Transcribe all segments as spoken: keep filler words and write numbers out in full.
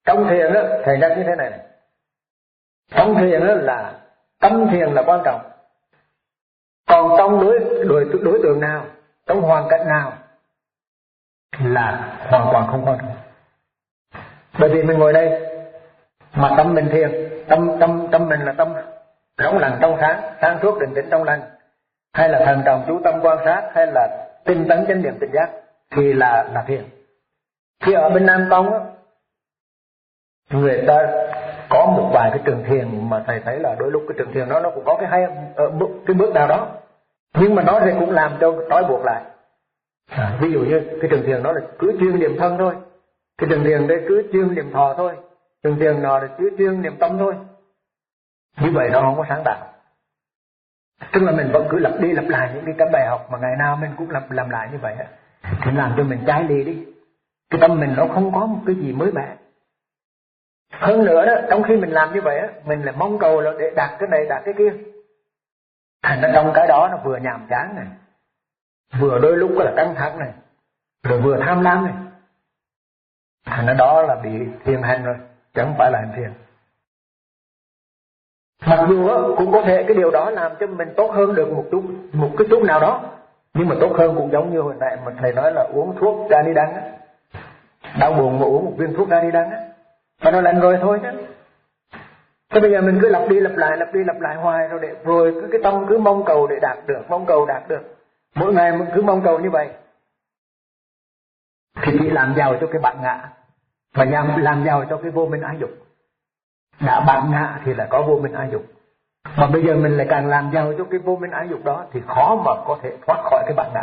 Trong thiền á, thầy nhắc như thế này này. Trong thiền á là tâm thiền là quan trọng. Còn trong đối, đối, đối tượng nào, trong hoàn cảnh nào là hoàn toàn không quan trọng. Bởi vì mình ngồi đây mà tâm mình thiền, tâm tâm tâm mình là tâm rỗng lặng trong sáng, sáng suốt định tĩnh trong lành, hay là thần trọng chú tâm quan sát, hay là tinh tấn chánh niệm tỉnh giác, thì là là thiền. Khi ở bên Nam Tông á, người ta có một vài cái trường thiền mà thầy thấy là đôi lúc cái trường thiền đó nó cũng có cái hay ở cái bước nào đó, nhưng mà nó thì cũng làm cho trói buộc lại. À, ví dụ như cái trường thiền đó là cứ chuyên niệm thân thôi, cái trường thiền đây cứ chuyên niệm thọ thôi, trường thiền nọ là cứ chuyên niệm tâm thôi. Như vậy nó không có sáng tạo. Tức là mình vẫn cứ lặp đi lặp lại những cái, cái bài học mà ngày nào mình cũng làm làm lại như vậy á, thì làm cho mình trái đi đi. Cái tâm mình nó không có một cái gì mới mẻ. Hơn nữa đó, trong khi mình làm như vậy á, mình lại mong cầu là để đạt cái này đạt cái kia. Thành ra trong cái đó nó vừa nhàm chán này, vừa đôi lúc là căng thẳng này, rồi vừa tham lam này. Thành ra đó là bị thiền hành rồi, chứ không phải là hành thiền. Mặc dù á, cũng có thể cái điều đó làm cho mình tốt hơn được một chút, một cái chút nào đó, nhưng mà tốt hơn cũng giống như hồi nãy mà thầy nói là uống thuốc Rani đắng á, đau buồn mà uống một viên thuốc Rani đắng á, và nó lành rồi thôi chứ. Thế bây giờ mình cứ lặp đi lặp lại, lặp đi lặp lại hoài rồi để rồi cứ cái tâm cứ mong cầu để đạt được, mong cầu đạt được, mỗi ngày mình cứ mong cầu như vậy, thì chỉ làm giàu cho cái bản ngã, và làm làm giàu cho cái vô minh ái dục. Đã bản ngã thì là có vô minh ái dục, mà bây giờ mình lại càng làm giàu cho cái vô minh ái dục đó thì khó mà có thể thoát khỏi cái bản ngã.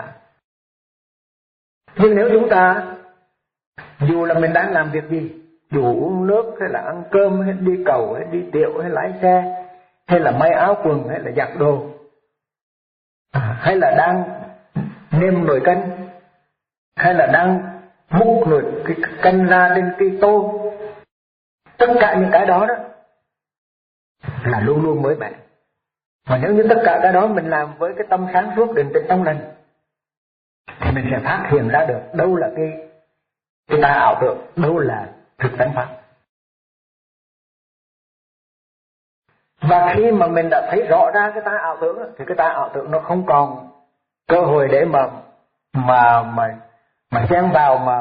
Nhưng nếu chúng ta dù là mình đang làm việc gì, dù uống nước hay là ăn cơm hay đi cầu hay đi tiệu hay lái xe hay là may áo quần hay là giặt đồ, à, hay là đang nêm nồi canh, hay là đang múc nồi cái canh ra lên cây tô, tất cả những cái đó đó là luôn luôn mới mẻ. Mà nếu như tất cả cái đó mình làm với cái tâm sáng suốt định tĩnh trong lành, thì mình sẽ phát hiện ra được đâu là cái cái ta ảo tưởng, đâu là thực tánh pháp. Và khi mà mình đã thấy rõ ra cái ta ảo tưởng thì cái ta ảo tưởng nó không còn cơ hội để mà mà mà mà chen vào mà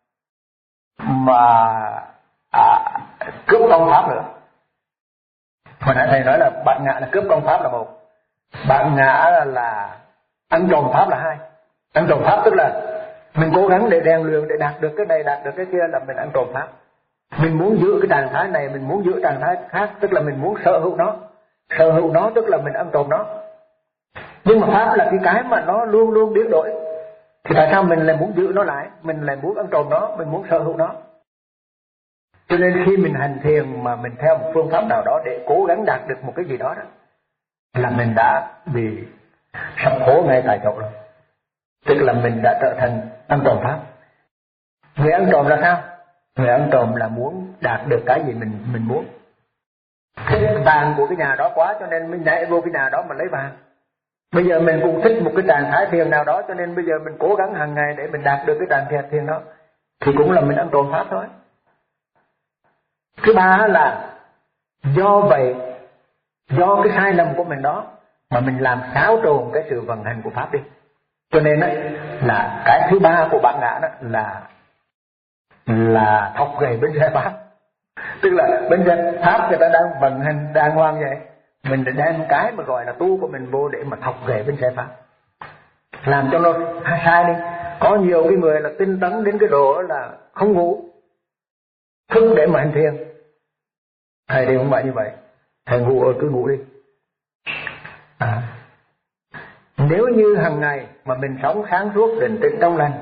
mà à, cướp công pháp nữa. Hồi nãy thầy nói là bạn ngã là cướp công pháp là một, bạn ngã là, là ăn trộm pháp là hai. Ăn trộm pháp tức là mình cố gắng để rèn luyện để đạt được cái này đạt được cái kia là mình ăn trộm pháp. Mình muốn giữ cái trạng thái này, mình muốn giữ trạng thái khác, tức là mình muốn sở hữu nó. Sở hữu nó tức là mình ăn trộm nó. Nhưng mà pháp là cái cái mà nó luôn luôn biến đổi, thì tại sao mình lại muốn giữ nó lại, mình lại muốn ăn trộm nó, mình muốn sở hữu nó. Cho nên khi mình hành thiền mà mình theo một phương pháp nào đó để cố gắng đạt được một cái gì đó, đó là mình đã bị sập hố ngay tại chỗ rồi. Tức là mình đã trở thành ăn trộm pháp. Người ăn trộm là sao? Người ăn trộm là muốn đạt được cái gì mình mình muốn. Thích vàng của cái nhà đó quá cho nên mình nhảy vô cái nhà đó mà lấy vàng. Bây giờ mình cũng thích một cái trạng thái thiền nào đó cho nên bây giờ mình cố gắng hàng ngày để mình đạt được cái trạng thái thiền đó, thì cũng là mình ăn trộm pháp thôi. Thứ ba là do vậy, do cái sai lầm của mình đó mà mình làm xáo trộn cái sự vận hành của pháp đi. Cho nên đó, là cái thứ ba của bản ngã đó là là thọc gậy bên xe pháp. Tức là bên xe pháp người ta đang vận hành đàng hoàng vậy, mình đem cái mà gọi là tu của mình vô để mà thọc gậy bên xe pháp, làm cho nó sai đi. Có nhiều cái người là tinh tấn đến cái độ là không ngủ, thức để mà hành thiền. Thầy thì không phải như vậy, thầy ngủ rồi cứ ngủ đi. À, nếu như hàng ngày mà mình sống sáng suốt định tĩnh trong lành,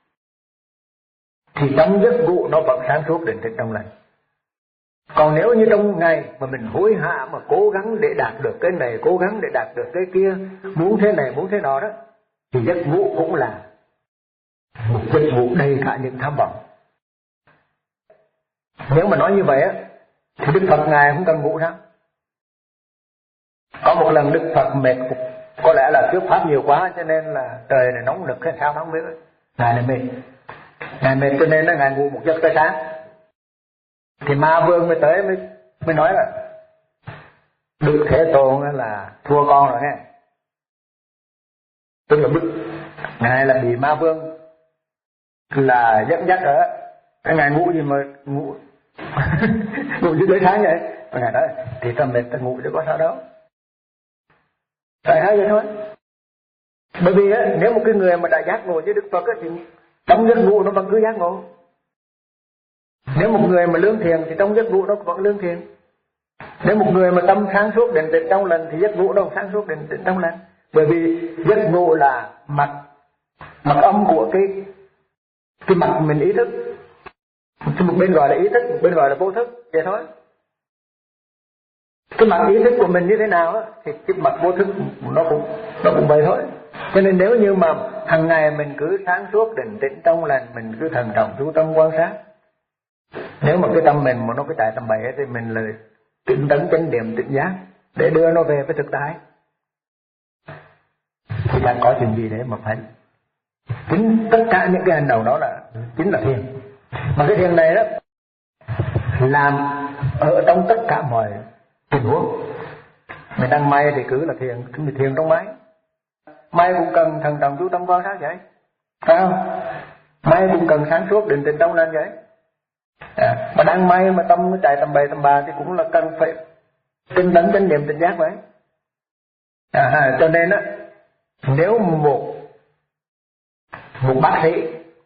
thì trong giấc ngủ nó vẫn sáng suốt định tĩnh trong lành. Còn nếu như trong ngày mà mình hối hả mà cố gắng để đạt được cái này, cố gắng để đạt được cái kia, muốn thế này muốn thế nọ đó, thì giấc ngủ cũng là một giấc ngủ đầy cả những tham vọng. Nếu mà nói như vậy á, thì Đức Phật Ngài không cần ngủ sao? Có một lần Đức Phật mệt, có lẽ là thuyết pháp nhiều quá cho nên là trời này nóng nực hay sao không biết. Ngài là mệt, Ngài mệt cho nên là Ngài ngủ một giấc tới sáng. Thì Ma Vương mới tới mới mới nói là Đức Thế Tôn là thua con rồi nghe. Tức là Đức ngài là bị Ma Vương là dẫn dắt ở cái ngài ngủ gì mà ngủ ngủ dưới tới tháng vậy. Và ngài nói thì ta mệt ta ngủ chứ có sao đâu. Tại hay vậy thôi. Bởi vì á, nếu một cái người mà đã giác ngộ với Đức Phật á, thì trong giấc ngủ nó vẫn cứ giác ngộ. Nếu một người mà lương thiền thì trong giấc ngủ nó vẫn lương thiền. Nếu một người mà tâm sáng suốt định tĩnh trong lành thì giấc ngủ đâu sáng suốt định tĩnh trong lành. Bởi vì giấc ngủ là mặt mặt âm của cái cái mặt mình ý thức. Một bên gọi là ý thức, một bên gọi là vô thức, vậy thôi. Cái mặt ý thức của mình như thế nào á, thì cái mặt vô thức nó cũng nó cũng vậy thôi. Cho nên nếu như mà hàng ngày mình cứ sáng suốt định tĩnh trong lành, mình cứ thần trọng chú tâm quan sát. Nếu mà cái tâm mình mà nó cứ chạy tầm bậy thì mình là tinh tấn chánh niệm tỉnh giác để đưa nó về với thực tại. Thì chẳng có chuyện gì để mà phải chính tất cả những cái hành động đó là chính là thiền. Mà cái thiền này đó làm ở trong tất cả mọi tình huống. Mình đang may thì cứ là thiền, cứ là thiền trong máy. May cũng cần thần trọng chú tâm quan sát vậy, phải không? May cũng cần sáng suốt định tĩnh trong lành vậy. À, mà đang may mà tâm nó chạy tầm bậy tầm bạ thì cũng là cần phải tinh tấn chánh niệm tỉnh giác vậy. À, cho nên á, nếu một một bác sĩ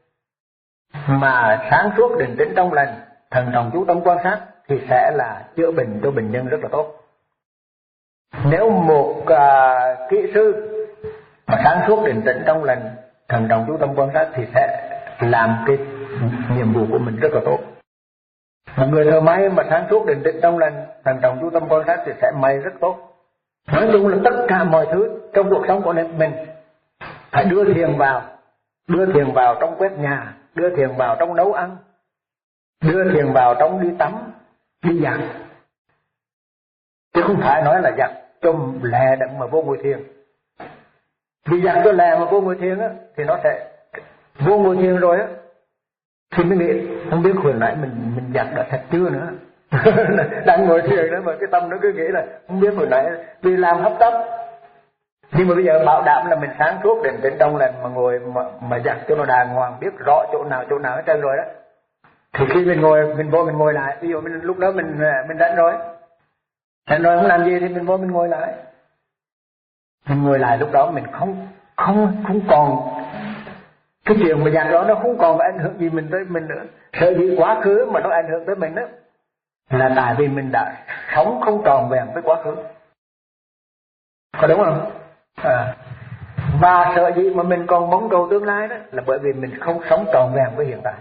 mà sáng suốt định tĩnh trong lành, thần trọng chú tâm quan sát thì sẽ là chữa bệnh cho bệnh nhân rất là tốt. Nếu một uh, kỹ sư mà sáng suốt định tĩnh trong lành, thần trọng chú tâm quan sát thì sẽ làm cái nhiệm vụ của mình rất là tốt. Một người thợ may mà sáng suốt định tĩnh trong lành, thần trọng chú tâm quan sát thì sẽ may rất tốt. Nói chung là tất cả mọi thứ trong cuộc sống của mình phải đưa thiền vào, đưa thiền vào trong quét nhà, đưa thiền vào trong nấu ăn, đưa thiền vào trong đi tắm, đi giặt. Chứ không phải nói là giặt cho lẹ đặng mà vô ngồi thiền. Vì giặt cho lẹ mà vô ngồi thiền á, thì nó sẽ vô ngồi thiền rồi á thì mới nghĩ không biết hồi nãy mình mình giặt đã thật chưa nữa. Đang ngồi thiền đó mà cái tâm nó cứ nghĩ là không biết hồi nãy vì làm hấp tấp. Nhưng mà bây giờ bảo đảm là mình sáng suốt định tĩnh trong lành mà ngồi mà, mà giặt cho nó đàng hoàng, biết rõ chỗ nào chỗ nào hết trơn rồi đó. Thì khi mình ngồi mình vô mình ngồi lại, ví dụ mình lúc đó mình mình rảnh rồi, rảnh rồi không làm gì thì mình vô mình ngồi lại. Mình ngồi lại lúc đó mình không không không còn cái chuyện mà giặt đó nó không còn ảnh hưởng gì mình tới mình nữa. Sợ gì quá khứ mà nó ảnh hưởng tới mình đó là tại vì mình đã sống không tròn vẹn với quá khứ. Có đúng không? À. Và sợ gì mà mình còn mong cầu tương lai đó là bởi vì mình không sống tròn vẹn với hiện tại.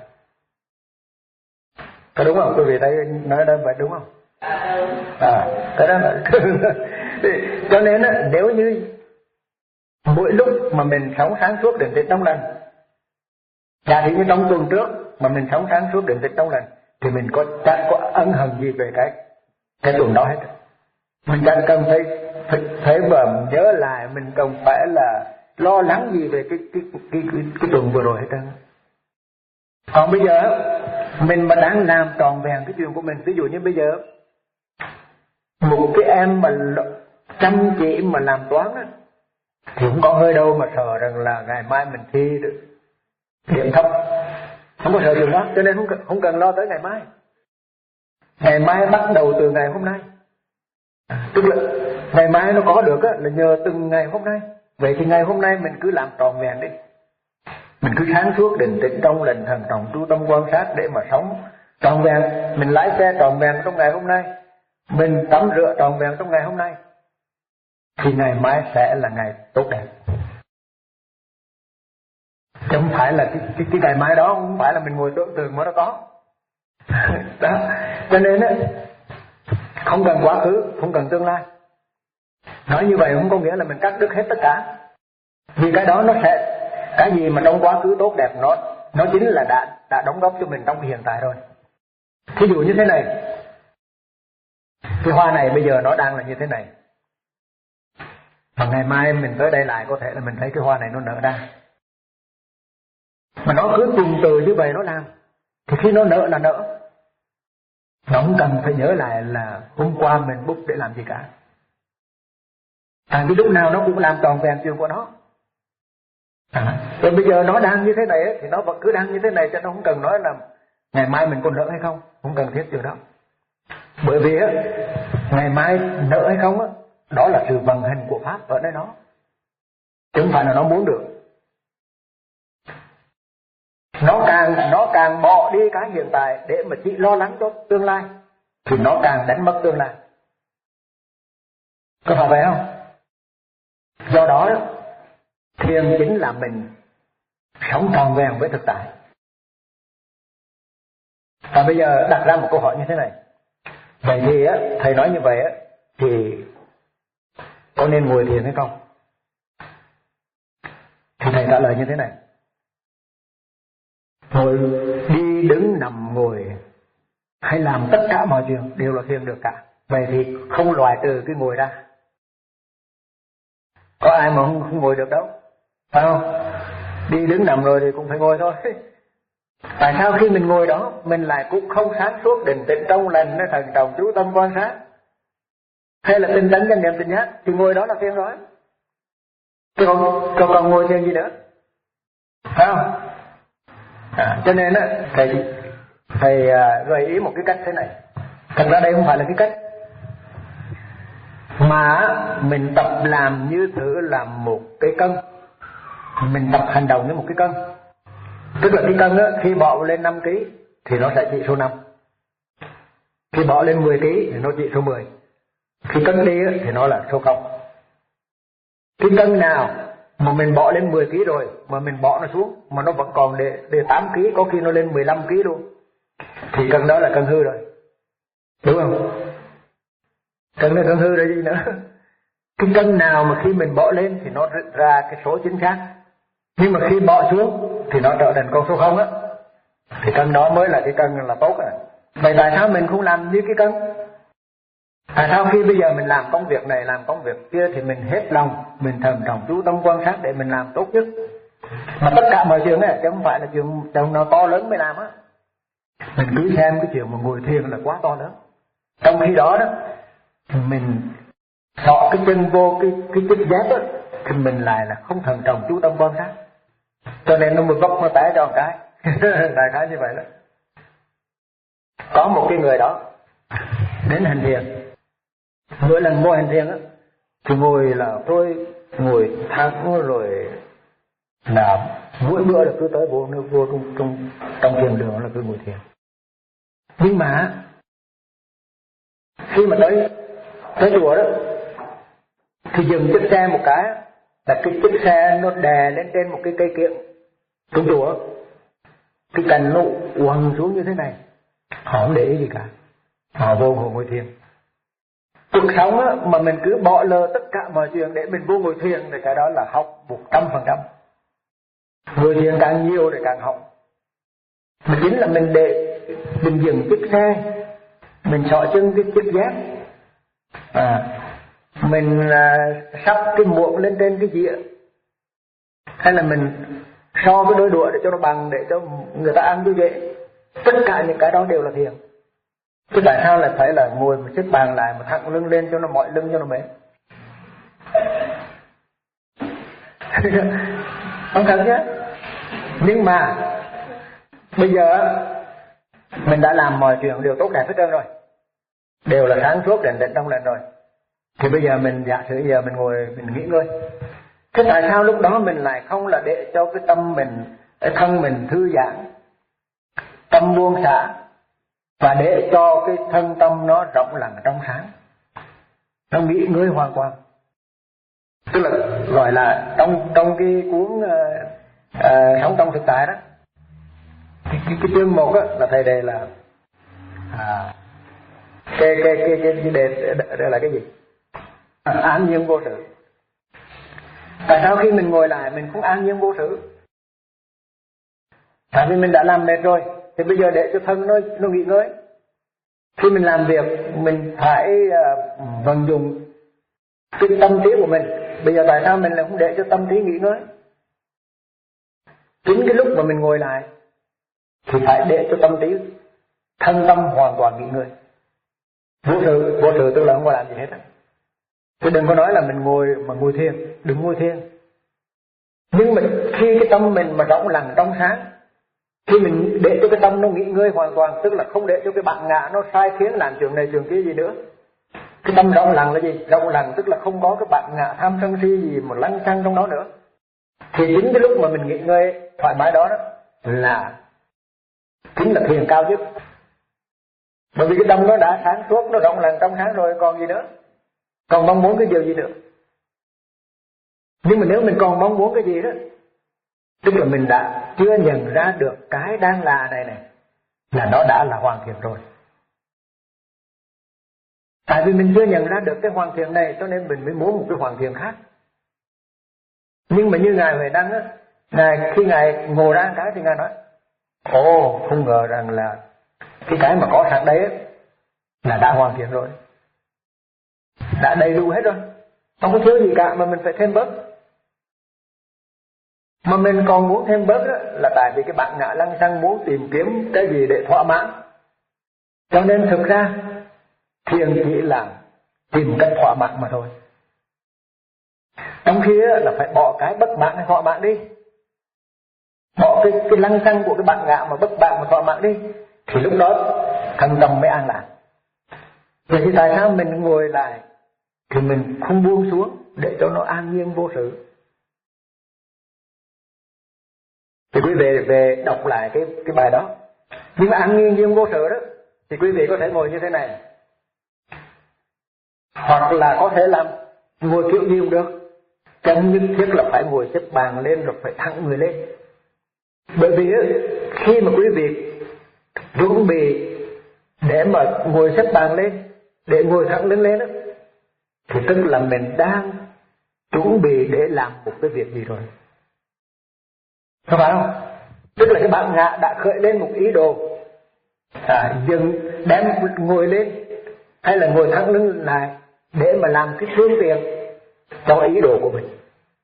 Có đúng không? Quý vị thấy nói đó vậy đúng không? À, cái đó là cho nên á, nếu như mỗi lúc mà mình sống sáng suốt định tĩnh trong lành, giả thì như trong tuần trước mà mình sống sáng suốt định tĩnh trong lành thì mình có chẳng có ân hận gì về cái cái tuần đó hết. Mình chẳng cần phải phải, phải mà nhớ lại, mình cần phải là lo lắng gì về cái cái cái cái, cái, cái tuần vừa rồi hết trơn. Còn bây giờ mình mà đang làm tròn vẹn cái chuyện của mình, ví dụ như bây giờ một cái em mà chăm chỉ mà làm toán á thì không có hơi đâu mà sợ rằng là ngày mai mình thi được điểm thấp, không có sợ chuyện đó, cho nên không cần, không cần lo tới ngày mai. Ngày mai bắt đầu từ ngày hôm nay, à, tức là ngày mai nó có được á là nhờ từng ngày hôm nay. Vậy thì ngày hôm nay mình cứ làm tròn vẹn đi, mình cứ sáng suốt định tĩnh trong lành, thần trọng chú tâm quan sát để mà sống tròn vẹn. Mình lái xe tròn vẹn trong ngày hôm nay, mình tắm rửa tròn vẹn trong ngày hôm nay, thì ngày mai sẽ là ngày tốt đẹp. Chứ không phải là cái, cái, cái ngày mai đó không phải là mình ngồi tưởng tượng mà nó có. Đó. Cho nên á, không cần quá khứ, không cần tương lai. Nói như vậy không có nghĩa là mình cắt đứt hết tất cả. Vì cái đó nó sẽ, cái gì mà trong quá khứ tốt đẹp nó nó chính là đã đã đóng góp cho mình trong hiện tại rồi. Thí dụ như thế này, cái hoa này bây giờ nó đang là như thế này, và ngày mai mình tới đây lại có thể là mình thấy cái hoa này nó nở ra. Mà nó cứ tuần từ như vậy nó làm, thì khi nó nở là nở. Nó không cần phải nhớ lại là hôm qua mình bút để làm gì cả. Tại vì lúc nào nó cũng làm tròn vẹn chuyện của nó. À, rồi bây giờ nó đang như thế này ấy, thì nó vẫn cứ đang như thế này, cho nó không cần nói là ngày mai mình còn nợ hay không, không cần thiết điều đó. Bởi vì á, ngày mai nợ hay không á, đó là sự vận hành của pháp ở nơi nó, chứ không phải là nó muốn được. Nó càng nó càng bỏ đi cái hiện tại để mà chỉ lo lắng cho tương lai, thì nó càng đánh mất tương lai. Có phải vậy không? Do đó, thiền chính là mình sống tròn vẹn với thực tại. Và bây giờ đặt ra một câu hỏi như thế này. Vậy thì á, thầy nói như vậy á, thì có nên ngồi thiền hay không? Thì thầy trả lời như thế này. Ngồi, đi đứng nằm ngồi hay làm tất cả mọi chuyện đều là thiền được cả. Vậy thì không loại trừ cái ngồi ra. Có ai mà không, không ngồi được đâu, phải không? Đi đứng nằm rồi thì cũng phải ngồi thôi. Tại sao khi mình ngồi đó mình lại cũng không sáng suốt, định tĩnh trong lành, nó thần trọng chú tâm quan sát, hay là tinh tấn chánh niệm tỉnh giác, thì ngồi đó là thiền rồi. Chứ còn, còn, còn ngồi thiền gì nữa, phải không? À, cho nên á, thầy thầy à, gợi ý một cái cách thế này. Thật ra đây không phải là cái cách, mà mình tập làm như thử làm một cái cân. Mình tập hành động như một cái cân. Tức là cái cân á, khi bỏ lên năm ký thì nó sẽ chỉ số năm. Khi bỏ lên mười ký thì nó chỉ số mười. Khi cân đi á, thì nó là số không. Cái cân nào mà mình bỏ lên mười ký rồi mà mình bỏ nó xuống mà nó vẫn còn để, để tám ký, có khi nó lên mười lăm ký luôn, thì cân đó là cân hư rồi. Đúng không? Cân là cân hư rồi gì nữa. Cái cân nào mà khi mình bỏ lên thì nó ra cái số chính xác, nhưng mà khi bỏ xuống thì nó trở thành con số không á, thì cân đó mới là cái cân là tốt à. Vậy tại sao mình không làm như cái cân? Tại sao khi bây giờ mình làm công việc này, làm công việc kia thì mình hết lòng, mình thầm trọng chú tâm quan sát để mình làm tốt nhất. Mà tất cả mọi chuyện này chứ không phải là chuyện chuyện nó to lớn mới làm á. Mình cứ xem cái chuyện mà ngồi thiền là quá to lớn. Trong khi đó đó, mình thọ cái chân vô cái cái chức giác á, thì mình lại là không thần trọng chú tâm quan sát, cho nên nó mới vấp nó té cho một cái. Đại khái như vậy đó. Có một cái người đó đến hành thiền, mỗi lần ngồi hành thiền á thì ngồi là tôi ngồi thẳng rồi là mỗi bữa là cứ tới vô nước vô trong trong trong thiền đường là cứ ngồi thiền. Nhưng mà khi mà tới tới chùa đó thì dừng chiếc xe một cái, là cái chiếc xe nó đè lên trên một cái cây kiệu trong chùa, cái cành nó quằn xuống như thế này, họ không để ý gì cả, họ vô ngồi thiền. Cuộc sống á, mà mình cứ bỏ lơ tất cả mọi chuyện để mình vô ngồi thiền thì cái đó là học một trăm phần trăm. Ngồi thiền càng nhiều thì càng học. Mà chính là mình để mình dừng chiếc xe, mình xỏ chân cái chiếc giác, à, mình à, sắp cái muỗng lên trên cái dĩa, hay là mình so cái đôi đũa để cho nó bằng, để cho người ta ăn cho dễ. Tất cả những cái đó đều là thiền. Chứ tại sao lại phải là ngồi một chiếc bàn lại mà thẳng lưng lên cho nó mỏi lưng cho nó mệt? Không cần chứ. Nhưng mà bây giờ mình đã làm mọi chuyện đều tốt đẹp hết trơn rồi, đều là sáng suốt định định trong lành rồi, thì bây giờ mình giả sử giờ mình ngồi mình nghỉ ngơi. Thế tại sao lúc đó mình lại không là để cho cái tâm mình, cái thân mình thư giãn, tâm buông xả, và để cho cái thân tâm nó rộng lặng trong sáng, nó nghỉ ngơi hoàn toàn. Tức là gọi là trong trong cái cuốn uh, uh, Sống trong thực tại đó, cái, cái, cái chương một đó, là thầy đề là à, cái cái cái cái đề đây là cái gì? À, an nhiên vô sự. Tại sao khi mình ngồi lại mình không an nhiên vô sự? Tại vì mình đã làm mệt rồi, thì bây giờ để cho thân nó nó nghỉ ngơi. Khi mình làm việc mình phải uh, vận dụng cái tâm trí của mình. Bây giờ tại sao mình lại không để cho tâm trí nghỉ ngơi? Chính cái lúc mà mình ngồi lại thì phải để cho tâm trí thân tâm hoàn toàn nghỉ ngơi. Vô sự, vô sự tức là không có làm gì hết á. Chứ đừng có nói là mình ngồi mà ngồi thiền, đừng ngồi thiền. Nhưng mà khi cái tâm mình mà rộng lặng trong sáng, khi mình để cho cái tâm nó nghỉ ngơi hoàn toàn, tức là không để cho cái bản ngã nó sai khiến làm chuyện này chuyện kia gì nữa. Cái tâm rộng lặng là gì? Rộng lặng tức là không có cái bản ngã tham sân si gì mà lăng xăng trong đó nữa. Thì chính cái lúc mà mình nghỉ ngơi thoải mái đó, đó là chính là thiền cao nhất. Bởi vì cái tâm nó đã sáng suốt, nó rộng lặng trong sáng rồi, còn gì nữa, còn mong muốn cái điều gì nữa. Nhưng mà nếu mình còn mong muốn cái gì đó, tức là mình đã chưa nhận ra được cái đang là này này, là nó đã là hoàn thiện rồi. Tại vì mình chưa nhận ra được cái hoàn thiện này, cho nên mình mới muốn một cái hoàn thiện khác. Nhưng mà như Ngài Huệ Đăng á, Ngài khi Ngài ngồi ra cái thì Ngài nói: ồ, không ngờ rằng là cái cái mà có sẵn đấy á, là đã hoàn thiện rồi, đã đầy đủ hết rồi, không có thiếu gì cả, mà mình phải thêm bớt. Mà mình còn muốn thêm bớt đó, là tại vì cái bản ngã lăng xăng muốn tìm kiếm cái gì để thỏa mãn. Cho nên thực ra thiền chỉ là tìm cách thỏa mãn mà thôi. Trong khi là phải bỏ cái bất mãn hay thỏa mãn đi, bỏ cái, cái lăng xăng của cái bản ngã mà bất mãn mà thỏa mãn đi, thì lúc đó thân tâm mới an lạc. Vậy thì tại sao mình ngồi lại thì mình không buông xuống để cho nó an nhiên vô sự? Thì quý vị về đọc lại cái cái bài đó. Nhưng mà an nhiên nhiên vô sự đó, thì quý vị có thể ngồi như thế này, hoặc là có thể làm ngồi kiểu gì cũng được. Chẳng nhất thiết là phải ngồi xếp bằng lên rồi phải thẳng người lên. Bởi vì khi mà quý vị chuẩn bị để mà ngồi xếp bằng lên, để ngồi thẳng lưng lên đó, thì tức là mình đang chuẩn bị để làm một cái việc gì rồi, không phải không? Tức là cái bản ngã đã khởi lên một ý đồ, à, dừng đem ngồi lên hay là ngồi thẳng lưng lại để mà làm cái phương tiện cho ý đồ của mình.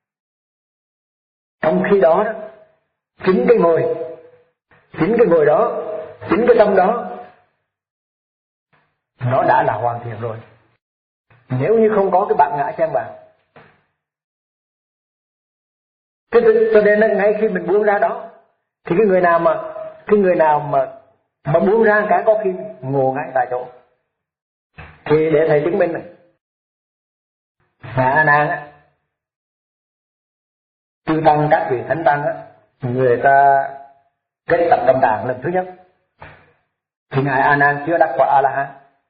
Trong khi đó, đó chính cái ngồi, chính cái ngồi đó, chính cái tâm đó, nó đã là hoàn thiện rồi, nếu như không có cái bản ngã xen vào. Thế cho nên ngay khi mình buông ra đó, thì cái người nào mà cái người nào mà mà buông ra cái có khi ngồi ngay tại chỗ. Thì để thầy chứng minh này, Ngài A Nan á, chư tăng các vị thánh tăng á, người ta kết tập tâm đàn lần thứ nhất, thì Ngài A Nan chưa đắc quả A La Hán.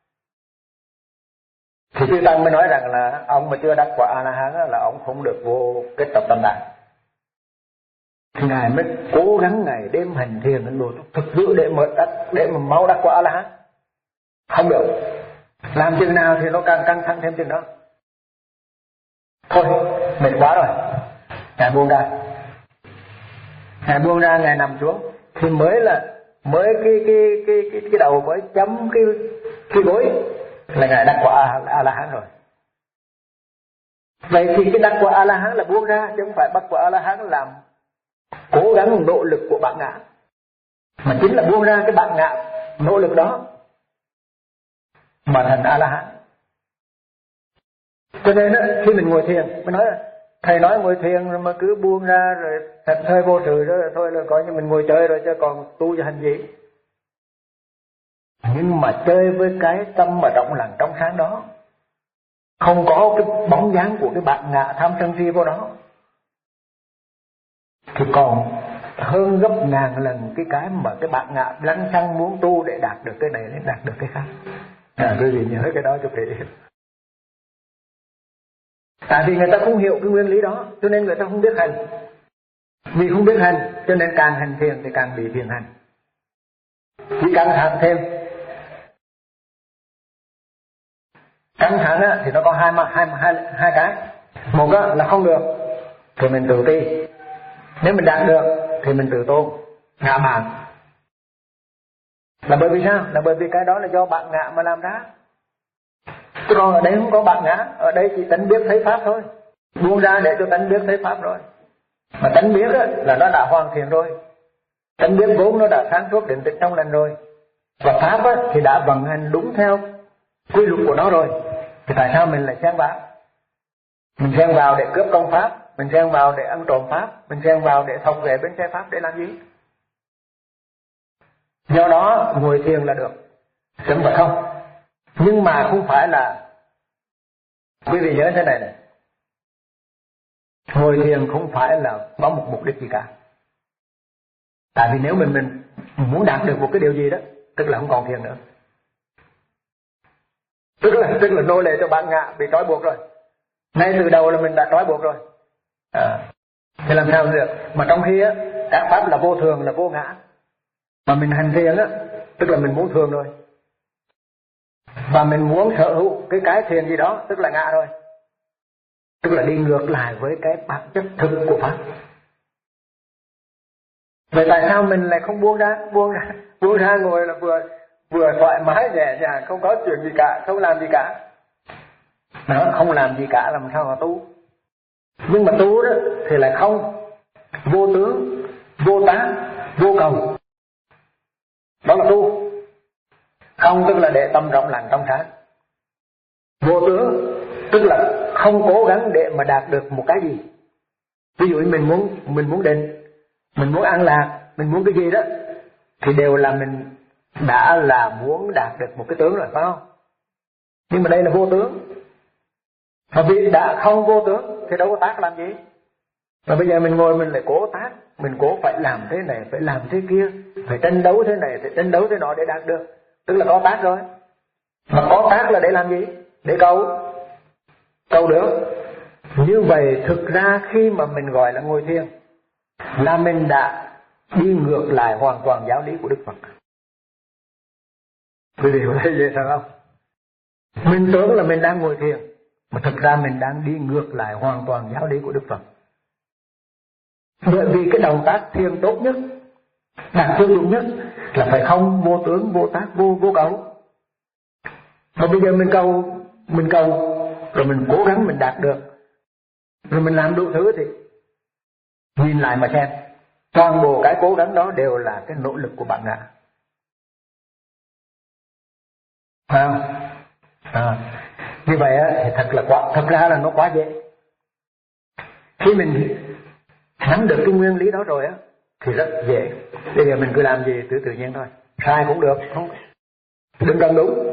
Thì chư tăng mới nói rằng là ông mà chưa đắc quả A La Hán là ông không được vô kết tập tâm đàn. Thì Ngài mới cố gắng ngày đêm hành thiền đến độ thực sự để mà đắc, để mà mau đắc quả A La Hán. Không được, làm chừng nào thì nó càng căng thẳng thêm chừng đó. Thôi, mệt quá rồi, Ngài buông ra. Ngài buông ra, Ngài nằm xuống, thì mới là mới cái cái cái cái, cái đầu mới chấm cái cái gối là Ngài đắc quả A La Hán rồi. Vậy thì cái đắc quả A La Hán là buông ra, chứ không phải bắt quả A La Hán làm cố gắng nỗ lực của bản ngã, mà chính là buông ra cái bản ngã nỗ lực đó mà thành A La Hán. Cho nên đó, khi mình ngồi thiền, mình nói thầy nói ngồi thiền rồi mà cứ buông ra rồi thật hơi vô sự đó, thôi là coi như mình ngồi chơi rồi chứ còn tu cho hành gì. Nhưng mà chơi với cái tâm mà rộng lặng trong sáng đó, không có cái bóng dáng của cái bản ngã tham sân si vô đó, thì còn hơn gấp ngàn lần cái cái mà cái bản ngã lăng xăng muốn tu để đạt được cái này để đạt được cái khác. À, quý vị nhớ cái đó cho kỹ. Tại vì người ta không hiểu cái nguyên lý đó, cho nên người ta không biết hành. Vì không biết hành, cho nên càng hành thiền thì càng bị thiền hành, chỉ căng thẳng thêm. Căng thẳng á, thì nó có hai, hai, hai, hai cái. Một á, là không được thì mình tự ti, nếu mình đạt được thì mình tự tôn, ngã mạn. Là bởi vì sao? Là bởi vì cái đó là do bạn ngã mà làm ra. Còn ở đây không có bạn ngã, ở đây chỉ tánh biết thấy pháp thôi. Buông ra để cho tánh biết thấy pháp rồi. Mà tánh biết á, là nó đã hoàn thiện rồi. Tánh biết vốn nó đã sáng suốt định tĩnh trong lành rồi. Và pháp á, thì đã vận hành đúng theo quy luật của nó rồi, thì tại sao mình lại xen vào? Mình xen vào để cướp công pháp, mình xen vào để ăn trộm pháp, mình xen vào để thọc rễ bên xe pháp để làm gì? Do đó ngồi thiền là được, chẳng phải không? Nhưng mà không phải là, quý vị nhớ thế này này, ngồi thiền không phải là có một mục đích gì cả. Tại vì nếu mình mình muốn đạt được một cái điều gì đó, tức là không còn thiền nữa, tức là tức là nô lệ cho bản ngã, bị trói buộc rồi. Ngay từ đầu là mình đã trói buộc rồi. À, thì làm sao được? Mà trong khi á, các pháp là vô thường, là vô ngã, mà mình hành thiền á, tức là mình muốn thường rồi, và mình muốn sở hữu cái cái thiền gì đó, tức là ngã rồi, tức là đi ngược lại với cái bản chất thực của pháp. Vậy tại sao mình lại không buông ra? Buông ra, buông ra ngồi là vừa vừa thoải mái nhẹ nhàng, không có chuyện gì cả, không làm gì cả. Nó không làm gì cả làm sao mà tu? Nhưng mà tu đó thì lại không, vô tướng, vô tác, vô cầu. Đó là tu. Không tức là để tâm rộng lặng trong sáng. Vô tướng tức là không cố gắng để mà đạt được một cái gì. Ví dụ như mình muốn mình muốn định, mình muốn an lạc, mình muốn cái gì đó, thì đều là mình đã là muốn đạt được một cái tướng rồi, phải không? Nhưng mà đây là vô tướng. Mà vì đã không vô tướng thì đâu có tác làm gì. Và bây giờ mình ngồi mình lại cố tác, mình cố phải làm thế này, phải làm thế kia, phải tranh đấu thế này, phải tranh đấu thế nọ để đạt được, tức là có tác rồi. Mà có tác là để làm gì? Để cầu, cầu được. Như vậy thực ra khi mà mình gọi là ngồi thiền là mình đã đi ngược lại hoàn toàn giáo lý của Đức Phật. Quý vị có thấy vậy sao không? Mình tưởng là mình đang ngồi thiền, mà thực ra mình đang đi ngược lại hoàn toàn giáo lý của Đức Phật. Bởi vì cái động tác thiền tốt nhất, đạt tiêu dụng nhất là phải không, vô tướng, vô tác, vô vô cầu. Mà bây giờ mình cầu, mình cầu rồi mình cố gắng mình đạt được, rồi mình làm đủ thứ thì nhìn lại mà xem, toàn bộ cái cố gắng đó đều là cái nỗ lực của bản ngã. À, à, như vậy á, thì thật là quá, thật ra là nó quá dễ. Khi mình nắm được cái nguyên lý đó rồi á, thì rất dễ. Bây giờ mình cứ làm gì tự tự nhiên thôi, sai cũng được, không, đừng cần đúng.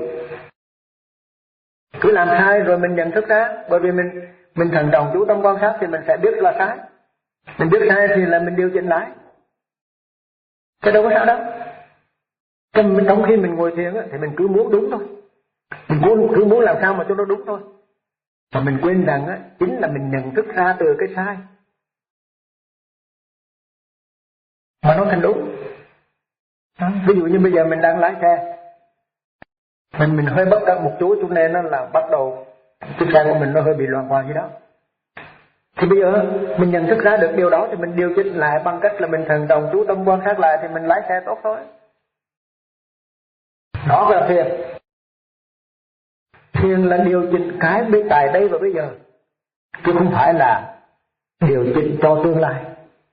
Cứ làm sai rồi mình nhận thức ra, bởi vì mình mình thận trọng chú tâm quan sát thì mình sẽ biết là sai. Mình biết sai thì là mình điều chỉnh lại, cái đâu có sao đâu. Trong khi mình ngồi thiền thì mình cứ muốn đúng thôi, mình muốn, cứ muốn làm sao mà cho nó đúng thôi. Mà mình quên rằng á, chính là mình nhận thức ra từ cái sai mà nó thành đúng. Đó. Ví dụ như bây giờ mình đang lái xe, mình mình hơi bất cẩn một chút cho nên nó là bắt đầu chiếc xe của mình nó hơi bị loạn hoàng gì đó. Thì bây giờ mình nhận thức ra được điều đó thì mình điều chỉnh lại bằng cách là mình thận trọng chú tâm quan sát lại thì mình lái xe tốt thôi. Đó là thiền. Thiền là điều chỉnh cái bên tại đây và bây giờ, chứ không phải là điều chỉnh cho tương lai.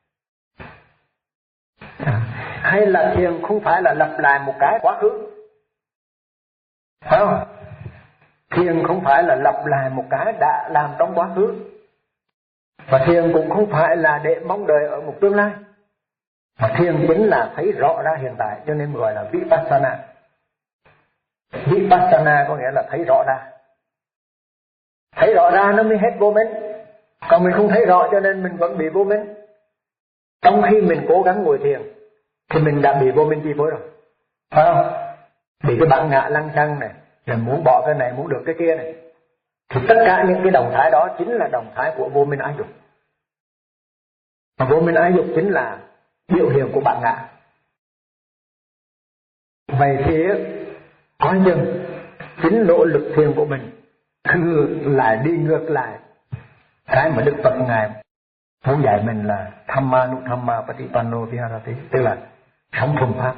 À, hay là thiền không phải là lặp lại một cái quá khứ, phải không? Thiền không phải là lặp lại một cái đã làm trong quá khứ, và thiền cũng không phải là để mong đợi ở một tương lai. Mà thiền chính là thấy rõ ra hiện tại, cho nên gọi là Vipassana. Vipassana có nghĩa là thấy rõ ra. Thấy rõ ra nó mới hết vô minh. Còn mình không thấy rõ cho nên mình vẫn bị vô minh. Trong khi mình cố gắng ngồi thiền thì mình đã bị vô minh chi phối rồi, phải không? Bị cái bản ngã lăng xăng này, rồi muốn bỏ cái này, muốn được cái kia này. Thì tất cả những cái động thái đó chính là động thái của vô minh ái dục. Và vô minh ái dục chính là biểu hiện của bản ngã. Vậy thì coi chừng chính nỗ lực thiền của mình cứ lại đi ngược lại cái mà Đức Phật Ngài muốn dạy mình là Thamma Nuthamma Patipanno Viharati, tức là sống thuần pháp.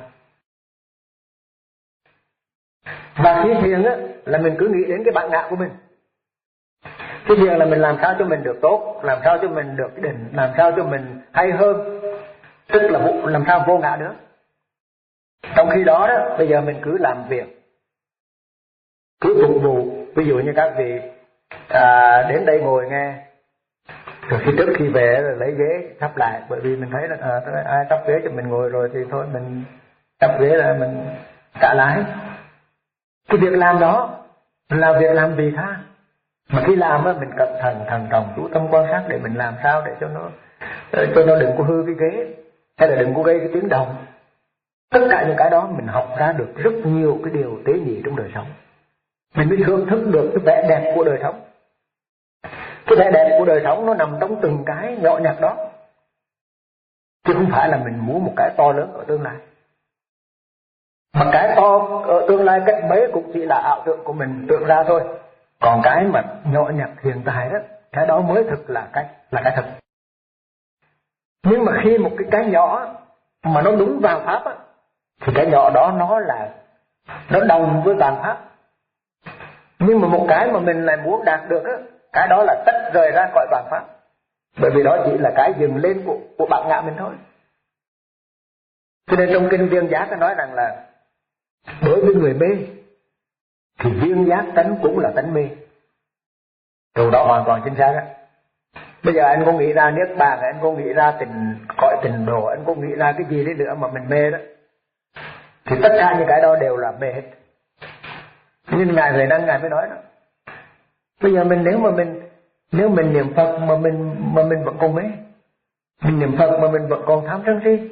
Và khi thiền á, là mình cứ nghĩ đến cái bản ngã của mình. Khi thiền là mình làm sao cho mình được tốt, làm sao cho mình được định, làm sao cho mình hay hơn, tức là làm sao vô ngã nữa. Trong khi đó đó, bây giờ mình cứ làm việc, cứ phục vụ. Ví dụ như các vị à, đến đây ngồi nghe, rồi khi trước khi về rồi lấy ghế sắp lại, bởi vì mình thấy là à, ai sắp ghế cho mình ngồi rồi thì thôi mình sắp ghế là mình trả lại. Cái việc làm đó là việc làm vì tha, mà khi làm á mình cẩn thận thận trọng chú tâm quan sát để mình làm sao để cho nó cho nó đừng có hư cái ghế, hay là đừng có gây cái tiếng động. Tất cả những cái đó mình học ra được rất nhiều cái điều tế nhị trong đời sống. Mình mới thưởng thức được cái vẻ đẹp của đời sống. Cái vẻ đẹp của đời sống nó nằm trong từng cái nhỏ nhặt đó, chứ không phải là mình muốn một cái to lớn ở tương lai. Mà cái to ở tương lai cách mấy cũng chỉ là ảo tưởng của mình tưởng ra thôi. Còn cái mà nhỏ nhặt hiện tại đó, cái đó mới thực là cái là cái thật. Nhưng mà khi một cái cái nhỏ mà nó đúng vào pháp á, thì cái nhỏ đó nó là nó đồng với vạn pháp. Nhưng mà một cái mà mình lại muốn đạt được á, cái đó là tách rời ra khỏi vạn pháp. Bởi vì đó chỉ là cái dừng lên của, của bản ngã mình thôi. Cho nên trong kinh Viên Giác nó nói rằng là đối với người mê thì viên giác tánh cũng là tánh mê. Điều đó hoàn toàn chính xác đó. Bây giờ anh có nghĩ ra niết bàn, anh có nghĩ ra tình cõi tình độ, anh có nghĩ ra cái gì đấy nữa mà mình mê đó, thì tất cả những cái đó đều là mê hết. Nhưng Ngài Huệ Năng Ngài mới nói đó, bây giờ mình nếu mà mình nếu mình niệm Phật mà mình mà mình vẫn còn mê, mình niệm Phật mà mình vẫn còn tham sân si,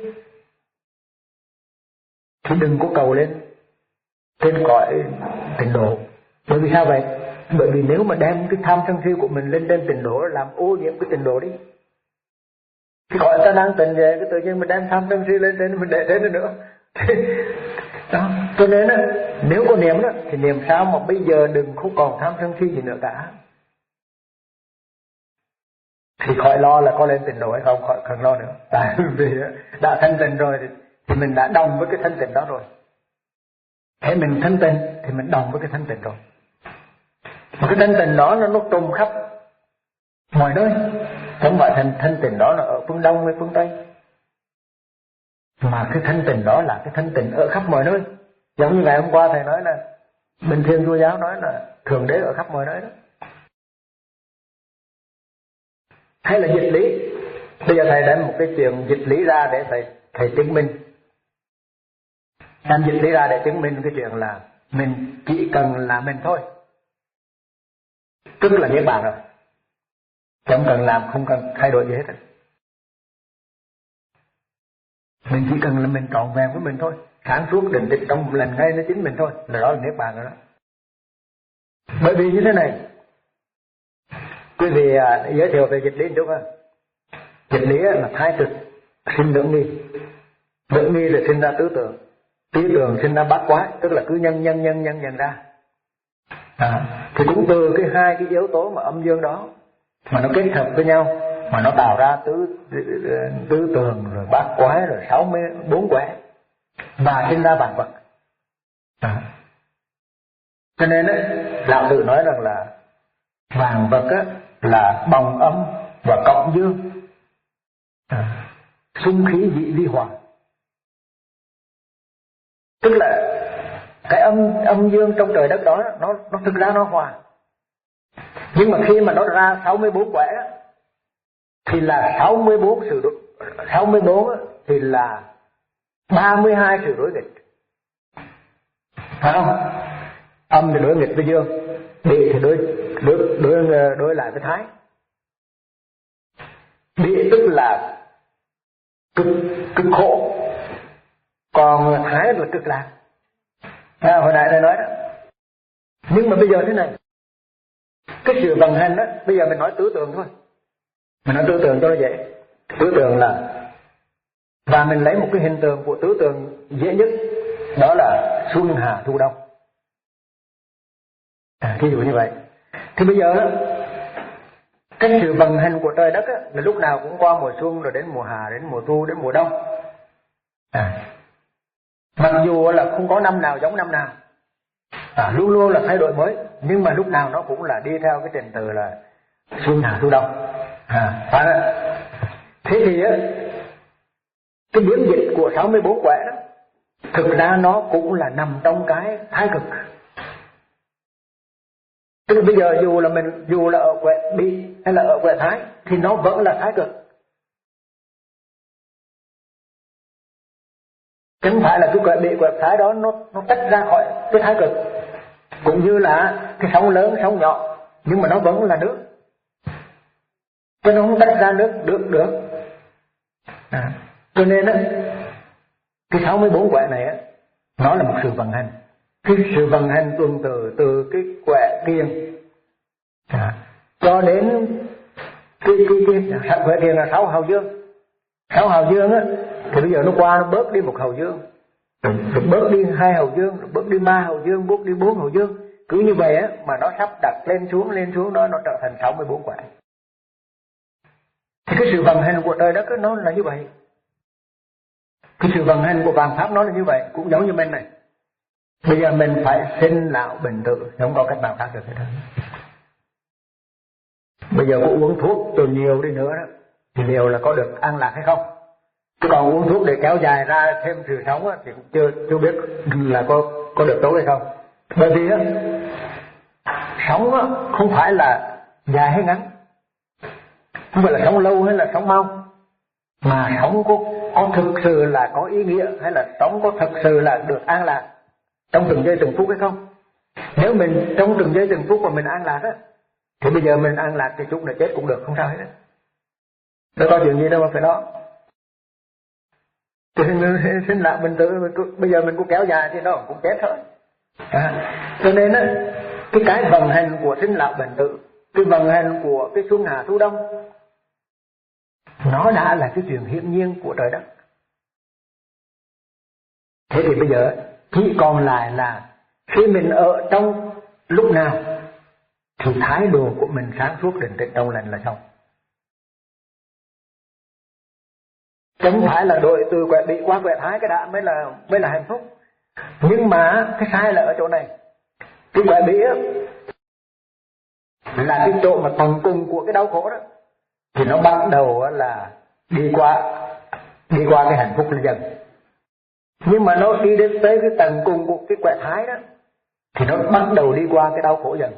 thì đừng có cầu lên trên cõi tịnh độ. Bởi vì sao vậy? Bởi vì nếu mà đem cái tham sân si của mình lên trên tịnh độ, làm ô nhiễm cái tịnh độ đi. Cái cõi ta đang tịnh về, cái tự nhiên mình đem tham sân si lên trên, mình để thế nữa. Đó. Cho nên á, nếu có niệm đó thì niệm sao mà bây giờ đừng không còn tham sân si gì nữa cả, thì khỏi lo là có lên tịnh độ hay không, khỏi cần lo nữa. Tại vì đã thanh tịnh rồi thì, thì mình đã đồng với cái thanh tịnh đó rồi. Thế mình thanh tịnh thì mình đồng với cái thanh tịnh rồi. Mà cái thanh tịnh đó nó nó trùm khắp mọi nơi, không phải thanh thanh tịnh đó là ở phương Đông hay phương Tây, mà cái thanh tịnh đó là cái thanh tịnh ở khắp mọi nơi. Giống như ngày hôm qua thầy nói là Bình Thiên Chúa giáo nói là Thượng Đế ở khắp mọi nơi đó. Hay là dịch lý, bây giờ thầy đem một cái chuyện dịch lý ra để thầy thầy chứng minh. Đem dịch lý ra để chứng minh cái chuyện là mình chỉ cần là mình thôi, tức là niết bàn rồi, không cần làm, không cần thay đổi gì hết. Mình chỉ cần là mình trọn vẹn với mình thôi, sáng suốt định tĩnh trong một lần ngay nó chính mình thôi, là đó là niết bàn rồi đó. Bởi vì như thế này, quý vị à, giới thiệu về dịch lý một chút ha. Dịch lý là thái cực sinh lưỡng nghi, lưỡng nghi là sinh ra tứ tưởng, tứ tưởng sinh ra bát quái, tức là cứ nhân nhân nhân nhân nhân ra. À, thì cũng từ cái hai cái yếu tố mà âm dương đó mà nó kết hợp với nhau mà nó tạo ra tứ tứ tường rồi bát quái rồi sáu mươi bốn quẻ và sinh ra vạn vật. À, cho nên ấy, Lão Tử nói rằng là vạn vật á, là bồng âm và cộng dương, à, xung khí dị vi hòa, tức là cái âm âm dương trong trời đất đó nó nó thực ra nó hòa. Nhưng mà khi mà nó ra sáu mươi bốn quẻ thì là sáu mươi bốn sự đối, sáu mươi bốn thì là ba mươi hai sự đối nghịch, phải không? Âm thì đối nghịch với dương, địa thì đối đối đối đối lại với thái. Địa tức là cực cực khổ, còn thái là cực lạc. À, hồi nãy thầy nói đó. Nhưng mà bây giờ thế này, cái sự vận hành đó, bây giờ mình nói tứ tượng thôi, mình nói tứ tượng cho nó dễ. Tứ tượng là, và mình lấy một cái hình tượng của tứ tượng dễ nhất, đó là xuân hạ thu đông. À, ví dụ như vậy. Thì bây giờ đó, cái sự vận hành của trời đất á, là lúc nào cũng qua mùa xuân rồi đến mùa hạ, đến mùa thu, đến mùa đông. À, mặc dù là không có năm nào giống năm nào, à, luôn luôn là thay đổi mới, nhưng mà lúc nào nó cũng là đi theo cái trình tự là xuân hạ thu đông. À, phải đó. Thế thì á, cái biến dịch của sáu mươi bốn quẻ đó thực ra nó cũng là nằm trong cái thái cực. Tức là bây giờ dù là mình dù là ở quẹ bi hay là ở quẹ thái thì nó vẫn là thái cực. Chứ không phải là cái quẹ bị quẹ thái đó nó nó tách ra khỏi cái thái cực. Cũng như là cái sóng lớn sóng nhỏ nhưng mà nó vẫn là nước. Chứ nó không tách ra nước được được. À, cho nên á cái sáu mươi bốn quẹ này á nó là một sự vận hành. Cái sự vận hành tuần từ từ cái quẹ kiềng à, cho đến cái cái cái quẹ kiềng là sáu hào dương. Sáu hào dương á thì bây giờ nó qua nó bớt đi một hào dương, rồi bớt đi hai hào dương, rồi bớt đi ba hào dương, bớt đi bốn hào dương. Cứ như vậy á mà nó sắp đặt lên xuống lên xuống đó nó trở thành sáu mươi bốn quẹ. Thì cái sự vận hành của trời đất nó là như vậy. Cái sự vận hành của vạn pháp nó là như vậy, cũng giống như bên này. Bây giờ mình phải sinh lão bệnh tử, không có cách nào khác được hết đó. Bây giờ có uống thuốc cho nhiều đi nữa đó thì đều là có được an lạc hay không? Chứ còn uống thuốc để kéo dài ra thêm sự sống á, thì cũng chưa chưa biết là có có được tốt hay không. Bởi vì á sống á không phải là dài hay ngắn, không phải là sống lâu hay là sống mau, mà sống có có thực sự là có ý nghĩa, hay là sống có thực sự là được an lạc trong từng giây từng phút hay không. Nếu mình trong từng giây từng phút mà mình an lạc á thì bây giờ mình an lạc thì chút nữa chết cũng được, không sao hết á. Đâu có chuyện gì đâu mà phải lo. Thì sinh lạc mình tự bây giờ mình cũng kéo dài thì nó cũng chết thôi. À, cho nên á cái cái vận hành của sinh lão bệnh tử, cái vận hành của cái xuân hạ thu đông, nó đã là cái chuyện hiển nhiên của trời đất. Thế thì bây giờ chỉ còn lại là khi mình ở trong lúc nào thì thái độ của mình sáng suốt định tĩnh trong lành là xong. Chứ không phải là đội từ quẹ bị qua quẹ thái cái đã mới là mới là hạnh phúc. Nhưng mà cái sai là ở chỗ này. Cái quẹ bị á là cái chỗ mà tận cùng của cái đau khổ đó, thì nó bắt đầu là đi qua đi qua cái hạnh phúc là dần. Nhưng mà nó đi đến tới cái tận cùng của cái quẹ thái đó thì nó bắt đầu đi qua cái đau khổ dần.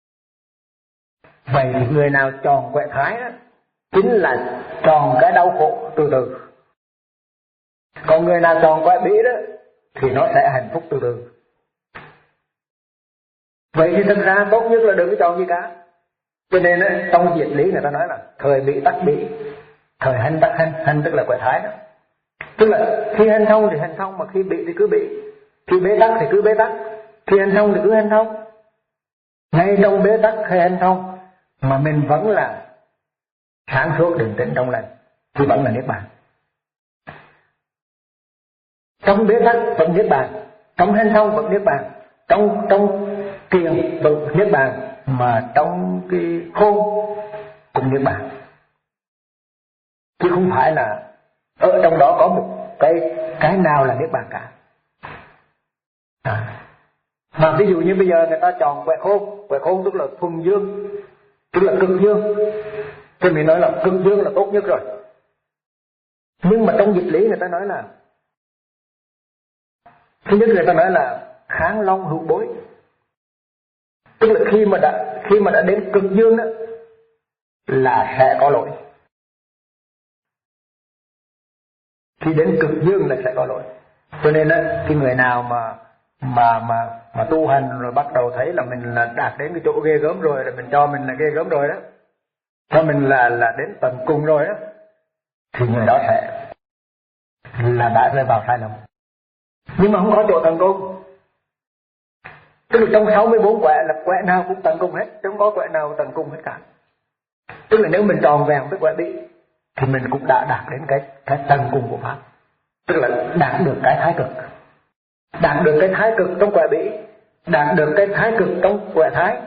Vậy thì người nào tròn quẹ thái đó chính là tròn cái đau khổ từ từ. Còn người nào tròn quẹ bỉ đó thì nó sẽ hạnh phúc từ từ. Vậy thì thật ra tốt nhất là đừng có tròn gì cả. Cho nên đó, trong diệt lý người ta nói là thời bị tắc bị, thời hành tắc hành, hành tức là quẹ thái đó. Tức là khi hành thông thì hành thông, mà khi bị thì cứ bị, khi bế tắc thì cứ bế tắc, khi hành thông thì cứ hành thông. Ngay trong bế tắc hay hành thông mà mình vẫn là sáng suốt định tĩnh trong lành thì vẫn là niết bàn. Trong bế tắc vẫn niết bàn, trong hành thông vẫn niết bàn, trong trong kiềng vẫn niết bàn, mà trong cái khôn cũng niết bàn. Chứ không phải là ở trong đó có một cái cái nào là niết bàn cả. À. Mà ví dụ như bây giờ người ta chọn quẹ khôn, quẹ khôn tức là thuần dương, tức là cực dương, thì mình nói là cực dương là tốt nhất rồi. Nhưng mà trong dịch lý người ta nói là, thứ nhất người ta nói là kháng long hữu bối, tức là khi mà đã khi mà đã đến cực dương đó là sẽ có lỗi. Khi đến cực dương là sẽ có lỗi. Cho nên đó, cái người nào mà mà mà mà tu hành rồi bắt đầu thấy là mình là đạt đến cái chỗ ghê gớm rồi, là mình cho mình là ghê gớm rồi đó, cho mình là là đến tận cùng rồi đó, thì người đó sẽ là đã rơi vào sai lầm. Nhưng mà không có chỗ tận cùng. Tức là trong sáu mươi bốn quẹ là quẹ nào cũng tận cùng hết, chứ không có quẹ nào tận cùng hết cả. Tức là nếu mình tròn vẹn với quẹ bị thì mình cũng đã đạt đến cái cái tận cùng của pháp, tức là đạt được cái thái cực, đạt được cái thái cực trong quẹ bỉ, đạt được cái thái cực trong quẹ thái,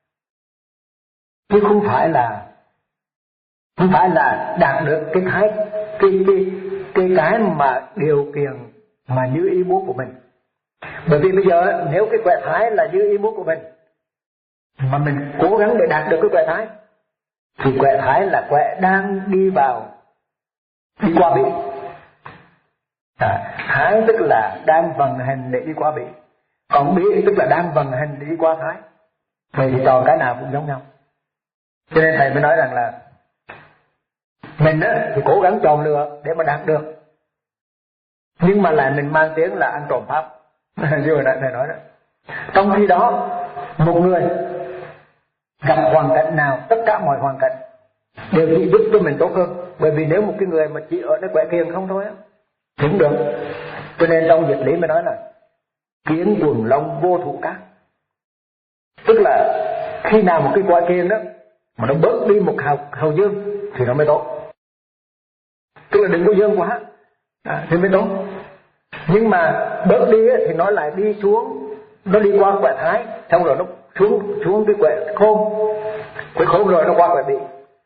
chứ không phải là không phải là đạt được cái thái cái cái cái cái mà điều kiện mà như ý muốn của mình. Bởi vì bây giờ nếu cái quẹ thái là như ý muốn của mình mà mình cố gắng để đạt được cái quẹ thái thì quẹ thái là quẹ đang đi vào đi qua bỉ. À, thái tức là đang vận hành để đi qua bị, còn bị tức là đang vận hành để đi qua thái. Vậy thì chọn cái nào cũng giống nhau. Cho nên thầy mới nói rằng là mình á, thì cố gắng chọn lựa để mà đạt được, nhưng mà lại mình mang tiếng là ăn trộm pháp. Như hồi nãy thầy nói đó. Trong khi đó một người gặp hoàn cảnh nào, tất cả mọi hoàn cảnh đều chỉ giúp cho mình tốt hơn. Bởi vì nếu một cái người mà chỉ ở nơi quẻ kiêng không thôi á thì không được. Cho nên trong Diệt Lý mới nói là kiến quần long vô thủ cát. Tức là khi nào một cái quẻ kiêng đó mà nó bớt đi một hào, hào dương thì nó mới tốt. Tức là đừng có dương quá à, thì mới tốt. Nhưng mà bớt đi ấy, thì nó lại đi xuống, nó đi qua quẻ thái, xong rồi nó xuống xuống cái quẻ khôn, quẻ khôn rồi nó qua quẻ bị.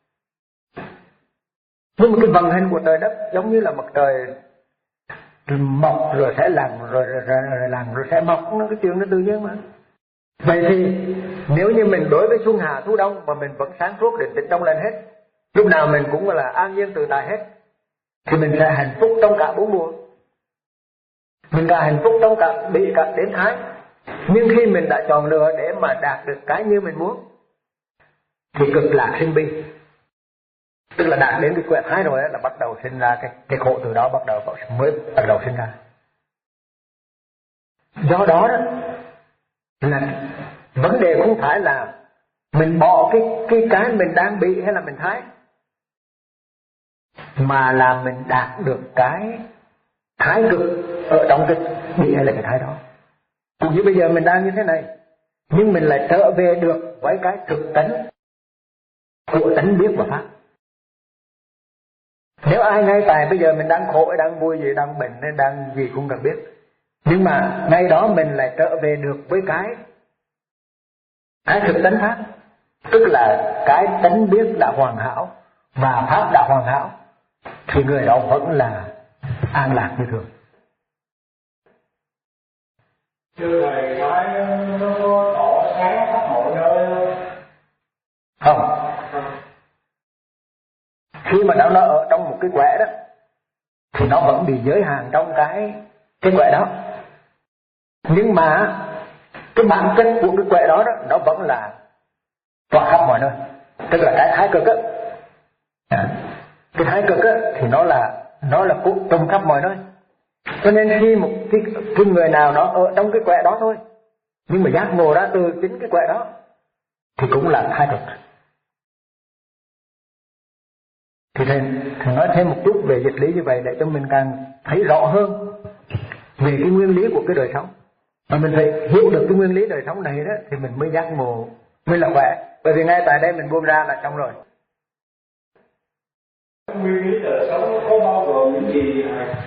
Nhưng mà cái vận hành của trời đất giống như là mặt trời mọc rồi sẽ lặn, rồi, rồi, rồi, rồi lặn rồi sẽ mọc, nó cái chuyện nó tự nhiên mà. Vậy thì nếu như mình đối với xuân hạ thu đông mà mình vẫn sáng suốt định tĩnh trong lành hết, lúc nào mình cũng là an nhiên tự tại hết, thì mình sẽ hạnh phúc trong cả bốn mùa. Mình đã hạnh phúc trong cả bị cả đến thái. Nhưng khi mình đã chọn lựa để mà đạt được cái như mình muốn thì cực lạc sinh bi. Tức là đạt đến cái quẻ thái rồi là bắt đầu sinh ra cái, cái khổ, từ đó bắt đầu mới bắt đầu sinh ra. Do đó đó là vấn đề không phải là mình bỏ cái cái cái mình đang bị hay là mình thái, mà là mình đạt được cái thái cực ở trong cái bị hay là cái thái đó. Cũng như bây giờ mình đang như thế này, nhưng mình lại trở về được với cái thực tánh của tánh biết và pháp. Nếu ai ngay tại bây giờ mình đang khổ hay đang vui gì, đang bệnh hay đang gì cũng cần biết, nhưng mà ngay đó mình lại trở về được với cái cái thực tánh pháp, tức là cái tánh biết đã hoàn hảo và pháp đã hoàn hảo, thì người đó vẫn là an lạc như thường. Thưa thầy, nói nó có tỏ sáng khắp mọi nơi không? Khi mà nó ở trong một cái quẻ đó thì nó vẫn bị giới hạn trong cái cái quẻ đó, nhưng mà cái bản chất của cái quẻ đó, đó nó vẫn là tỏa khắp mọi nơi. Tức là cái thái cực á, cái thái cực á thì nó là nó là cũng trùng khắp mọi nơi. Cho nên khi một cái, cái người nào nó ở trong cái quẻ đó thôi, nhưng mà giác ngộ ra từ chính cái quẻ đó thì cũng là thái cực. Thì thầy, thầy nói thêm một chút về dịch lý như vậy để cho mình càng thấy rõ hơn về cái nguyên lý của cái đời sống. Mà mình phải hiểu được cái nguyên lý đời sống này đó thì mình mới giác ngộ, mới là khỏe. Bởi vì ngay tại đây mình buông ra là xong rồi. Nguyên lý đời sống có bao gồm những gì?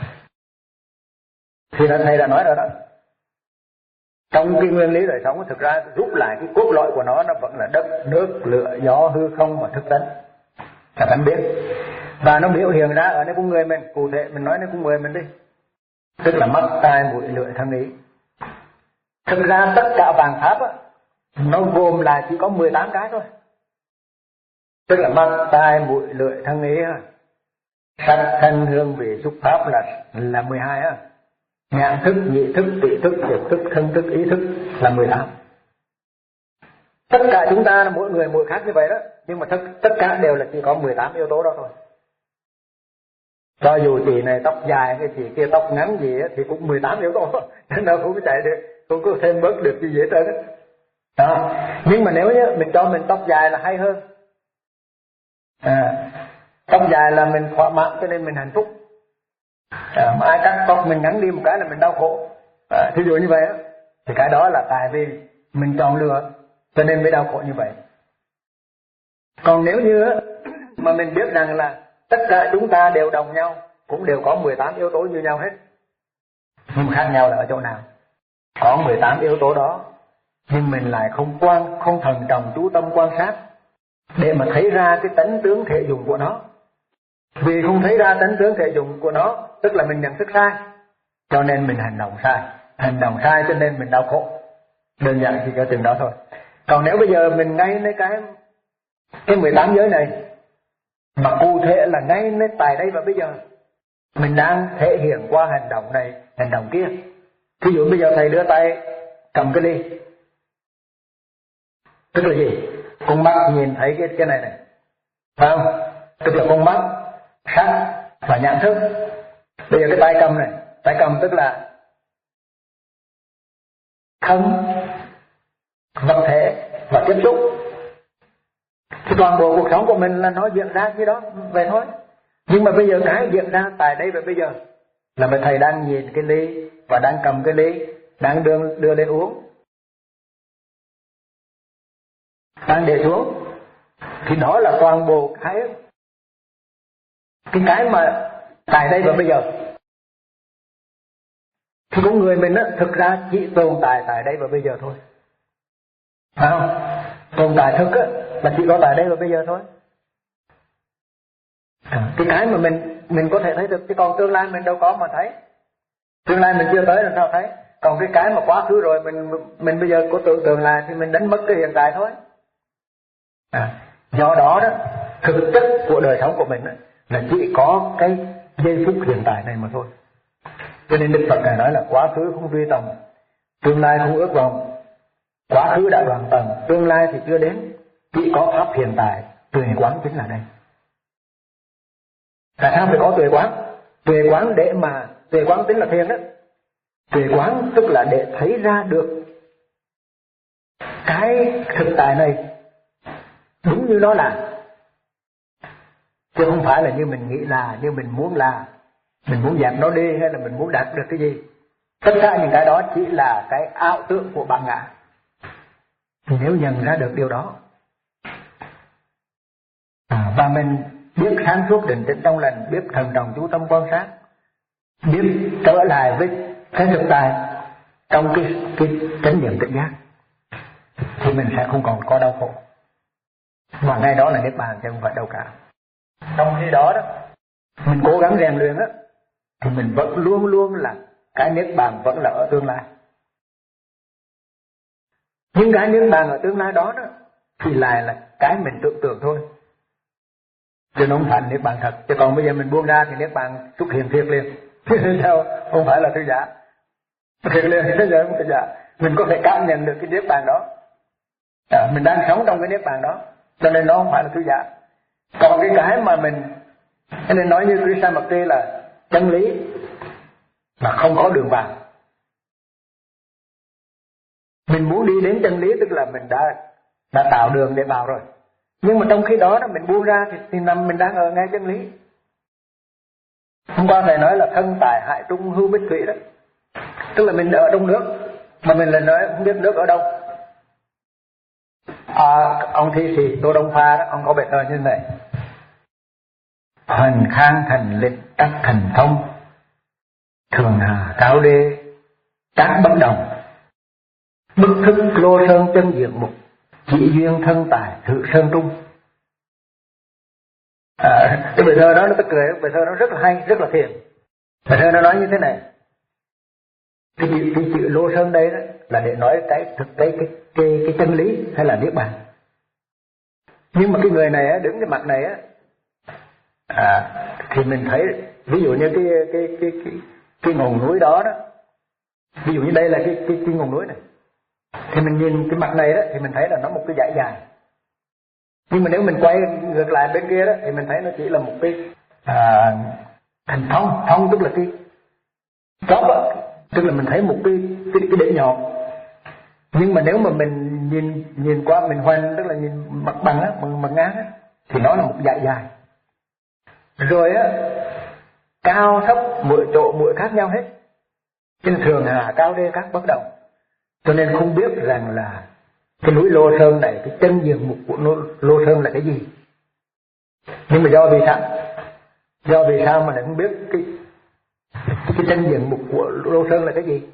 Thì là thầy đã nói rồi đó. Trong cái nguyên lý đời sống thực ra rút lại cái cốt lõi của nó, nó vẫn là đất, nước, lửa, gió, hư không và thức tánh. Là tánh biết. Và nó biểu hiện ra ở nơi con người mình, cụ thể mình nói nơi con người mình đi. Tức là mắt, tai, mũi, lưỡi, thân, ý. Thực ra tất cả vạn pháp á, nó gồm là chỉ có mười tám cái thôi. Tức là mắt, tai, mũi, lưỡi, thân, ý ha. Sắc, thanh, hương, vị, xúc, pháp là là mười hai á. Nhãn thức, nhị thức, tỷ thức, thiệt thức, thân thức, ý thức là mười tám. Tất cả chúng ta là mỗi người mỗi khác như vậy đó, nhưng mà tất, tất cả đều là chỉ có mười tám yếu tố đó thôi. Cho dù chị này tóc dài hay chị kia tóc ngắn gì á, thì cũng mười tám yếu tố, nên nó không có chạy được, không có thêm bớt được gì hết trơn đó. Đó. Nhưng mà nếu như mình cho mình tóc dài là hay hơn. À, tóc dài là mình thỏa mãn cho nên mình hạnh phúc. À, mà ai cắt tóc mình ngắn đi một cái là mình đau khổ. À, thí dụ như vậy á, thì cái đó là tại vì mình chọn lựa cho nên mới đau khổ như vậy. Còn nếu như á, mà mình biết rằng là tất cả chúng ta đều đồng nhau, cũng đều có mười tám yếu tố như nhau hết, nhưng khác nhau là ở chỗ nào? Có mười tám yếu tố đó, nhưng mình lại không quan, không thần trọng chú tâm quan sát để mà thấy ra cái tánh tướng thể dụng của nó. Vì không thấy ra tánh tướng thể dụng của nó, tức là mình nhận thức sai, cho nên mình hành động sai. Hành động sai cho nên mình đau khổ. Đơn giản chỉ có chừng đó thôi. Còn nếu bây giờ mình ngay nơi cái cái mười tám giới này, mà cụ thể là ngay nơi tại đây và bây giờ, mình đang thể hiện qua hành động này, hành động kia. Ví dụ bây giờ thầy đưa tay cầm cái ly, tức là gì? Con mắt nhìn thấy cái cái này này, phải không? Tức là con mắt, sắc và nhãn thức. Bây giờ cái tay cầm này, tay cầm tức là thân, vật thể và tiếp xúc. Thì toàn bộ cuộc sống của mình là nó diễn ra như đó về thôi. Nhưng mà bây giờ cái diễn ra tại đây và bây giờ là mà thầy đang nhìn cái ly và đang cầm cái ly, đang đưa, đưa lên uống, đang để xuống. Thì đó là toàn bộ cái cái cái mà tại đây và bây giờ. Thì con người mình á, thực ra chỉ tồn tại tại đây và bây giờ thôi, phải không? Tồn tại thực á là chỉ có tại đây và bây giờ thôi. Cái cái mà mình mình có thể thấy được, chứ còn tương lai mình đâu có mà thấy. Tương lai mình chưa tới làm sao thấy. Còn cái cái mà quá khứ rồi mình mình bây giờ có tưởng tượng lại thì mình đánh mất cái hiện tại thôi. À, do đó đó, thực chất của đời sống của mình đó, là chỉ có cái giây phút hiện tại này mà thôi. Cho nên Đức Phật Ngài nói là quá khứ không truy tầm, tương lai không ước vọng. Quá khứ đã đoạn tầng, tương lai thì chưa đến, chỉ có pháp hiện tại, tuệ quán chính là đây. Tại sao phải có tuệ quán? Tuệ quán để mà, tuệ quán tính là thiền đó. Tuệ quán tức là để thấy ra được cái thực tại này đúng như nó là, chứ không phải là như mình nghĩ là, như mình muốn là, mình muốn dẹp nó đi hay là mình muốn đạt được cái gì. Tất cả những cái đó chỉ là cái ảo tưởng của bản ngã. Thì nếu nhận ra được điều đó à, và mình biết sáng suốt định tĩnh trong lành, biết thần trọng chú tâm quan sát, biết trở lại với cái thực tại trong cái cái chánh niệm tỉnh giác, thì mình sẽ không còn có đau khổ. Mà ngay đó là niết bàn chứ không phải đâu cả. Trong khi đó đó mình cố gắng rèn luyện á, thì mình vẫn luôn luôn là cái niết bàn vẫn là ở tương lai. Nhưng cái niết bàn ở tương lai đó đó thì lại là cái mình tưởng tượng thôi, chứ nó không phải niết bàn thật. Chứ còn bây giờ mình buông ra thì niết bàn xuất hiện thiệt liền. Sao? Không phải là thư giả. Thiệt liền, thế giờ không thư giả. Mình có thể cảm nhận được cái niết bàn đó. À, mình đang sống trong cái niết bàn đó, cho nên nó không phải là thư giả. Còn cái cái mà mình, cho nên nói như Krishnamurti là chân lý mà không có đường vào. Mình muốn đi đến chân lý tức là mình đã đã tạo đường để vào rồi. Nhưng mà trong khi đó, đó mình buông ra thì, thì nằm mình đang ở ngay chân lý. Hôm qua thầy nói là thân tài hại trung hưu bích thủy đó, tức là mình ở trong nước mà mình lại nói không biết nước ở đâu. À, ông thi sĩ Tô Đông Pha đó, ông có bài thơ như thế này: Hoành khang thành lịch đắc thành thông, thường hà cao đê tác bất đồng, bức thức lô sơn chân diện mục, chỉ duyên thân tài thự sơn trung. À, cái bài thơ đó nó tức cười, bài thơ nó rất là hay, rất là thiền. Bài thơ nó nói như thế này: cái chữ, cái chữ lô sơn đây đó là để nói cái thực cái cái cái, cái chân lý hay là niết bàn. Nhưng mà cái người này á, đứng cái mặt này á, à, thì mình thấy ví dụ như cái cái cái cái cái ngọn núi đó đó, ví dụ như đây là cái cái, cái ngọn núi này, thì mình nhìn cái mặt này đó thì mình thấy là nó một cái dải dài. Nhưng mà nếu mình quay ngược lại bên kia đó thì mình thấy nó chỉ là một cái à, thành thông, thông tức là cái chóp á, tức là mình thấy một cái cái, cái đỉnh nhọn. Nhưng mà nếu mà mình nhìn nhìn qua mình hoành, tức là nhìn mặt bằng á, mặt, mặt ngang á, thì nó là một dải dài. Rồi á, cao thấp mỗi chỗ mỗi khác nhau hết. Trên thường hà cao đê các bất đồng. Cho nên không biết rằng là cái núi Lô Sơn này, cái chân diện mục của Lô Sơn là cái gì. Nhưng mà do vì sao? Do vì sao mà lại không biết cái cái chân diện mục của Lô Sơn là cái gì?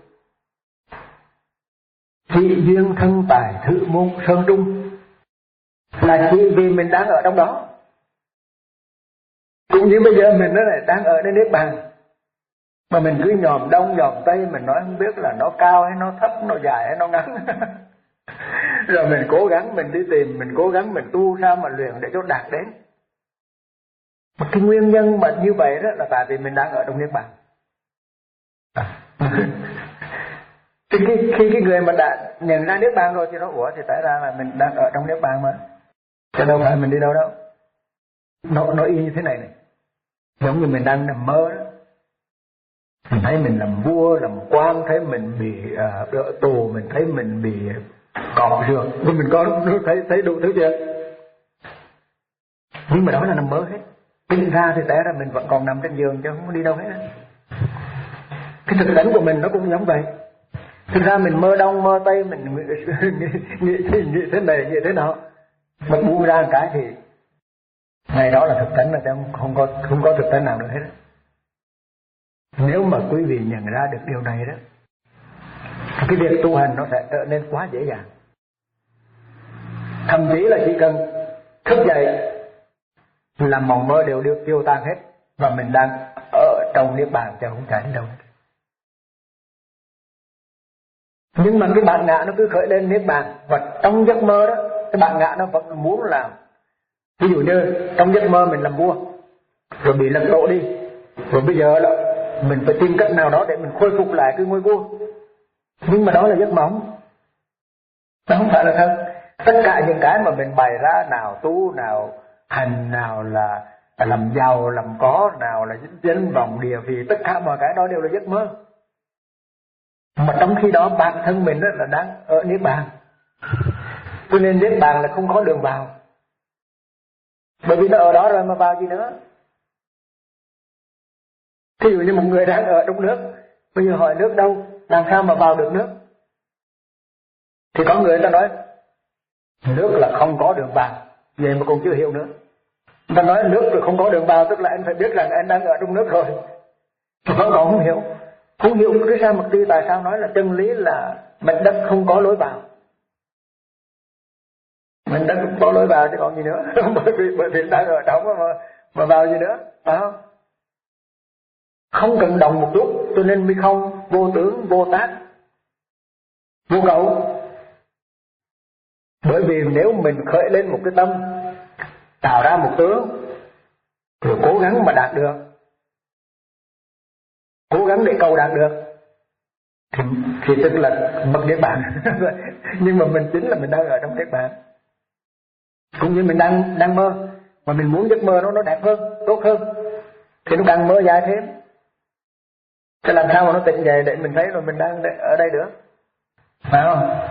Chỉ duyên thân tài thự môn sơn trung, là chỉ vì mình đang ở trong đó. Cũng như bây giờ mình nó lại đang ở nơi niết bàn, mà mình cứ nhòm đông nhòm tây, mình nói không biết là nó cao hay nó thấp, nó dài hay nó ngắn. Rồi mình cố gắng mình đi tìm, mình cố gắng mình tu sao mà luyện để cho đạt đến. Một cái nguyên nhân mà như vậy đó là tại vì mình đang ở trong niết bàn. À. Thì khi, khi cái người mà đã nhận ra niết bàn rồi thì nó ủa thì tại ra là mình đang ở trong niết bàn mà, chứ đâu phải mình đi đâu đâu. Nó nó y như thế này này, giống như mình đang nằm mơ đó. Mình thấy mình làm vua, làm quan, thấy mình bị uh, đỡ tù, mình thấy mình bị cọp rượt, nhưng mình có thấy thấy đủ thứ chưa? Nhưng mà đó là nằm mơ hết. Tính ra thì té ra mình vẫn còn nằm trên giường chứ không có đi đâu hết. Cái thực tế của mình nó cũng giống vậy. Thực ra mình mơ đông mơ tây, mình nghĩ, nghĩ, nghĩ, nghĩ thế này nghĩ thế nào, mà buông ra một cái thì ngày đó là thực tế, là không, không có không có thực tế nào nữa hết. Nếu mà quý vị nhận ra được điều này đó, cái việc tu hành nó sẽ trở nên quá dễ dàng. Thậm chí là chỉ cần thức dậy là mộng mơ đều được tiêu tan hết, và mình đang ở trong niết bàn chứ không chạy đến đâu. Nhưng mà cái bản ngã nó cứ khởi lên niết bàn, và trong giấc mơ đó cái bản ngã nó vẫn muốn làm. Ví dụ như trong giấc mơ mình làm vua rồi bị lật đổ đi, rồi bây giờ là mình phải tìm cách nào đó để mình khôi phục lại cái ngôi vua. Nhưng mà đó là giấc mộng, nó không phải là thật. Tất cả những cái mà mình bày ra, nào tu, nào hành, nào là làm giàu, làm có, nào là danh vọng địa vị, tất cả mọi cái đó đều là giấc mơ. Mà trong khi đó bản thân mình là đang ở niết bàn. Cho nên niết bàn là không có đường vào, bởi vì nó ở đó rồi mà vào gì nữa. Thí dụ như một người đang ở trong nước, bây giờ hỏi nước đâu, làm sao mà vào được nước? Thì có người ta nói nước là không có đường vào, vậy mà cũng chưa hiểu nữa. Người ta nói nước là không có đường vào, tức là anh phải biết rằng anh đang ở trong nước rồi. Mà vẫn còn không hiểu. Không hiểu cái sao mà tư tại sao nói là chân lý là mảnh đất không có lối vào. Mảnh đất không có lối vào chứ còn gì nữa. bởi vì bởi vì đang ở trong mà mà vào gì nữa, phải không? Không cần đồng một chút, cho nên mới không vô tướng, vô tác, vô cầu. Bởi vì nếu mình khởi lên một cái tâm, tạo ra một tướng, rồi cố gắng mà đạt được, cố gắng để cầu đạt được, thì, thì tức là mất niết bàn. Nhưng mà mình chính là mình đang ở trong niết bàn. Cũng như mình đang đang mơ, mà mình muốn giấc mơ nó nó đẹp hơn, tốt hơn, thì nó càng mơ dài thêm. Thế làm sao mà nó tỉnh dậy để mình thấy rồi mình đang ở đây được, phải không?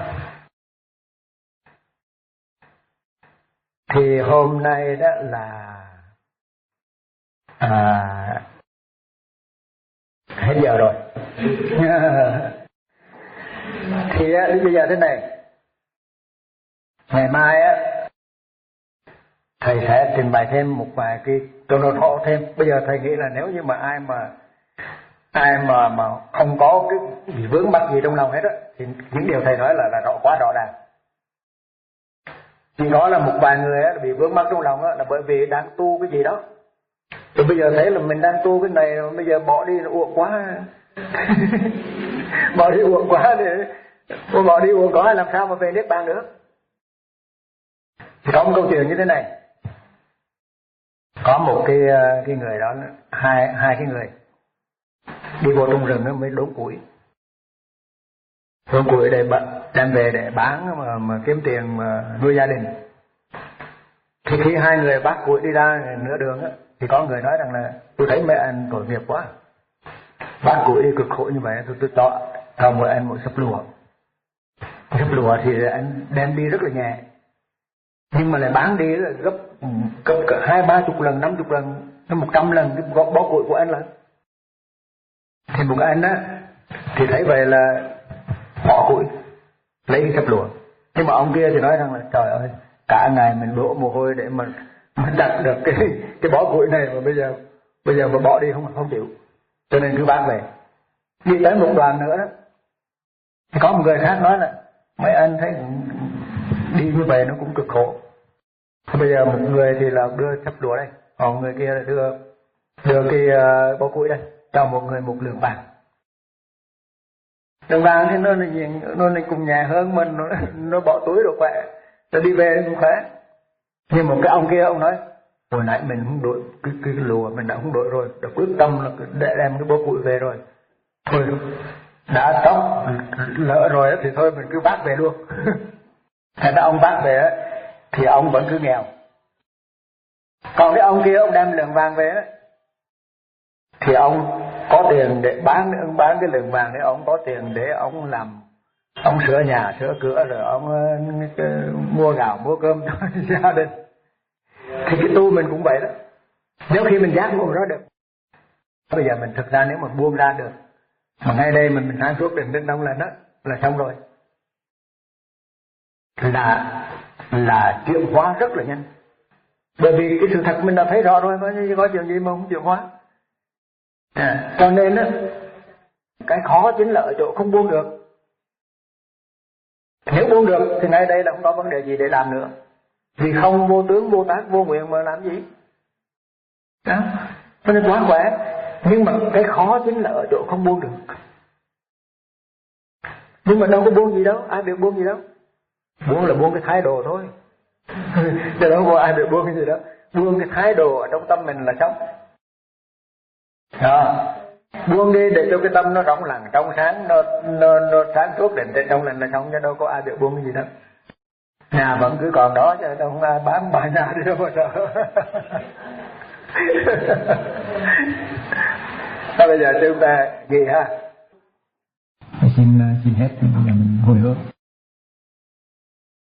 Thì hôm nay đó là à, hết giờ rồi. Thì á, bây giờ thế này, ngày mai á thầy sẽ trình bày thêm một vài cái tôi nói rõ thêm. Bây giờ thầy nghĩ là nếu như mà ai mà ai mà mà không có cái gì vướng mắc gì trong lòng hết á, thì những điều thầy nói là là rõ, quá rõ ràng. Chỉ có là một vài người á bị vướng mắc trong lòng á là bởi vì đang tu cái gì đó. Rồi bây giờ thấy là mình đang tu cái này, rồi bây giờ bỏ đi là uổng quá. Bỏ đi uổng quá thì bỏ đi uổng quá làm sao mà về niết bàn được. Thì có một câu chuyện như thế này. Có một cái cái người đó, hai hai cái người đi vô trong rừng mới đốn củi. Đốn củi để đem về để bán mà, mà kiếm tiền mà nuôi gia đình. Thì khi hai người bắt củi đi ra nửa đường á, thì có người nói rằng là tôi thấy mấy anh tội nghiệp quá, bắt củi đi cực khổ như vậy, tôi tôi cho cho mỗi anh một sấp lúa. Sấp lúa thì anh đem đi rất là nhẹ, nhưng mà lại bán đi là gấp gấp cả hai ba chục lần, năm chục lần, nó một trăm lần cái bó, bó củi của anh lần. Thì một anh á thì thấy vậy là bỏ củi lấy cái sấp lúa, nhưng mà ông kia thì nói rằng là trời ơi, cả ngày mình đổ mồ hôi để mà mình đặt được cái cái bó củi này, mà bây giờ bây giờ mà bỏ đi không không chịu, cho nên cứ bán về. Đi tới một đoàn nữa đó, thì có một người khác nói là mấy anh thấy đi như vậy nó cũng cực khổ. Bây giờ một người thì là đưa sấp lúa đây, còn người kia là đưa đưa cái uh, bó củi đây, cho một người một lượng vàng. Lượng vàng thì nó nó nó cũng nhẹ hơn mình, nó nó bỏ túi rồi khỏe, rồi đi về cũng khỏe. Nhưng một cái ông kia ông nói Hồi nãy mình không đội cái, cái lùa mình đã không đội rồi, đã quyết tâm là để đem cái bó củi về rồi. Thôi đã tóc lỡ rồi thì thôi mình cứ vác về luôn. Thế ra ông vác về thì ông vẫn cứ nghèo. Còn cái ông kia ông đem lượng vàng về đó, thì ông có tiền để bán ông bán cái lượng vàng đấy, ông có tiền để ông làm, ông sửa nhà sửa cửa rồi ông uh, mua gạo mua cơm cho gia đình. Thì cái tu mình cũng vậy đó. Nếu khi mình giác ngộ đó được, bây giờ mình thực ra nếu mà buông ra được, mà ngay đây mình mình sáng suốt định đến đông lần đó là xong rồi, là là chuyển hóa rất là nhanh. Bởi vì cái sự thật mình đã thấy rõ rồi, có, có chuyện gì mà không chuyển hóa. À, cho nên á, cái khó chính là ở chỗ không buông được. Nếu buông được thì ngay đây là không có vấn đề gì để làm nữa. Vì không vô tướng, vô tác, vô nguyện mà làm gì. Đó, cho nên quá khỏe. Nhưng mà cái khó chính là ở chỗ không buông được. Nhưng mà đâu có buông gì đâu, ai biết buông gì đâu. Buông là buông cái thái độ thôi. Chứ đâu có ai biết buông cái gì đó. Buông cái thái độ ở trong tâm mình là xong. Đó. Buông đi để cho cái tâm nó rộng lặng, trong sáng, nó, nó, nó sáng suốt định trên trong lành là xong, chứ đâu có ai biết buông cái gì đâu. Nhà vẫn cứ còn đó, chứ đâu không ai bán bài nhà đi đâu mà sợ. Thôi bây giờ chúng ta ghi ha. Xin xin hết, bây giờ mình hồi hướng.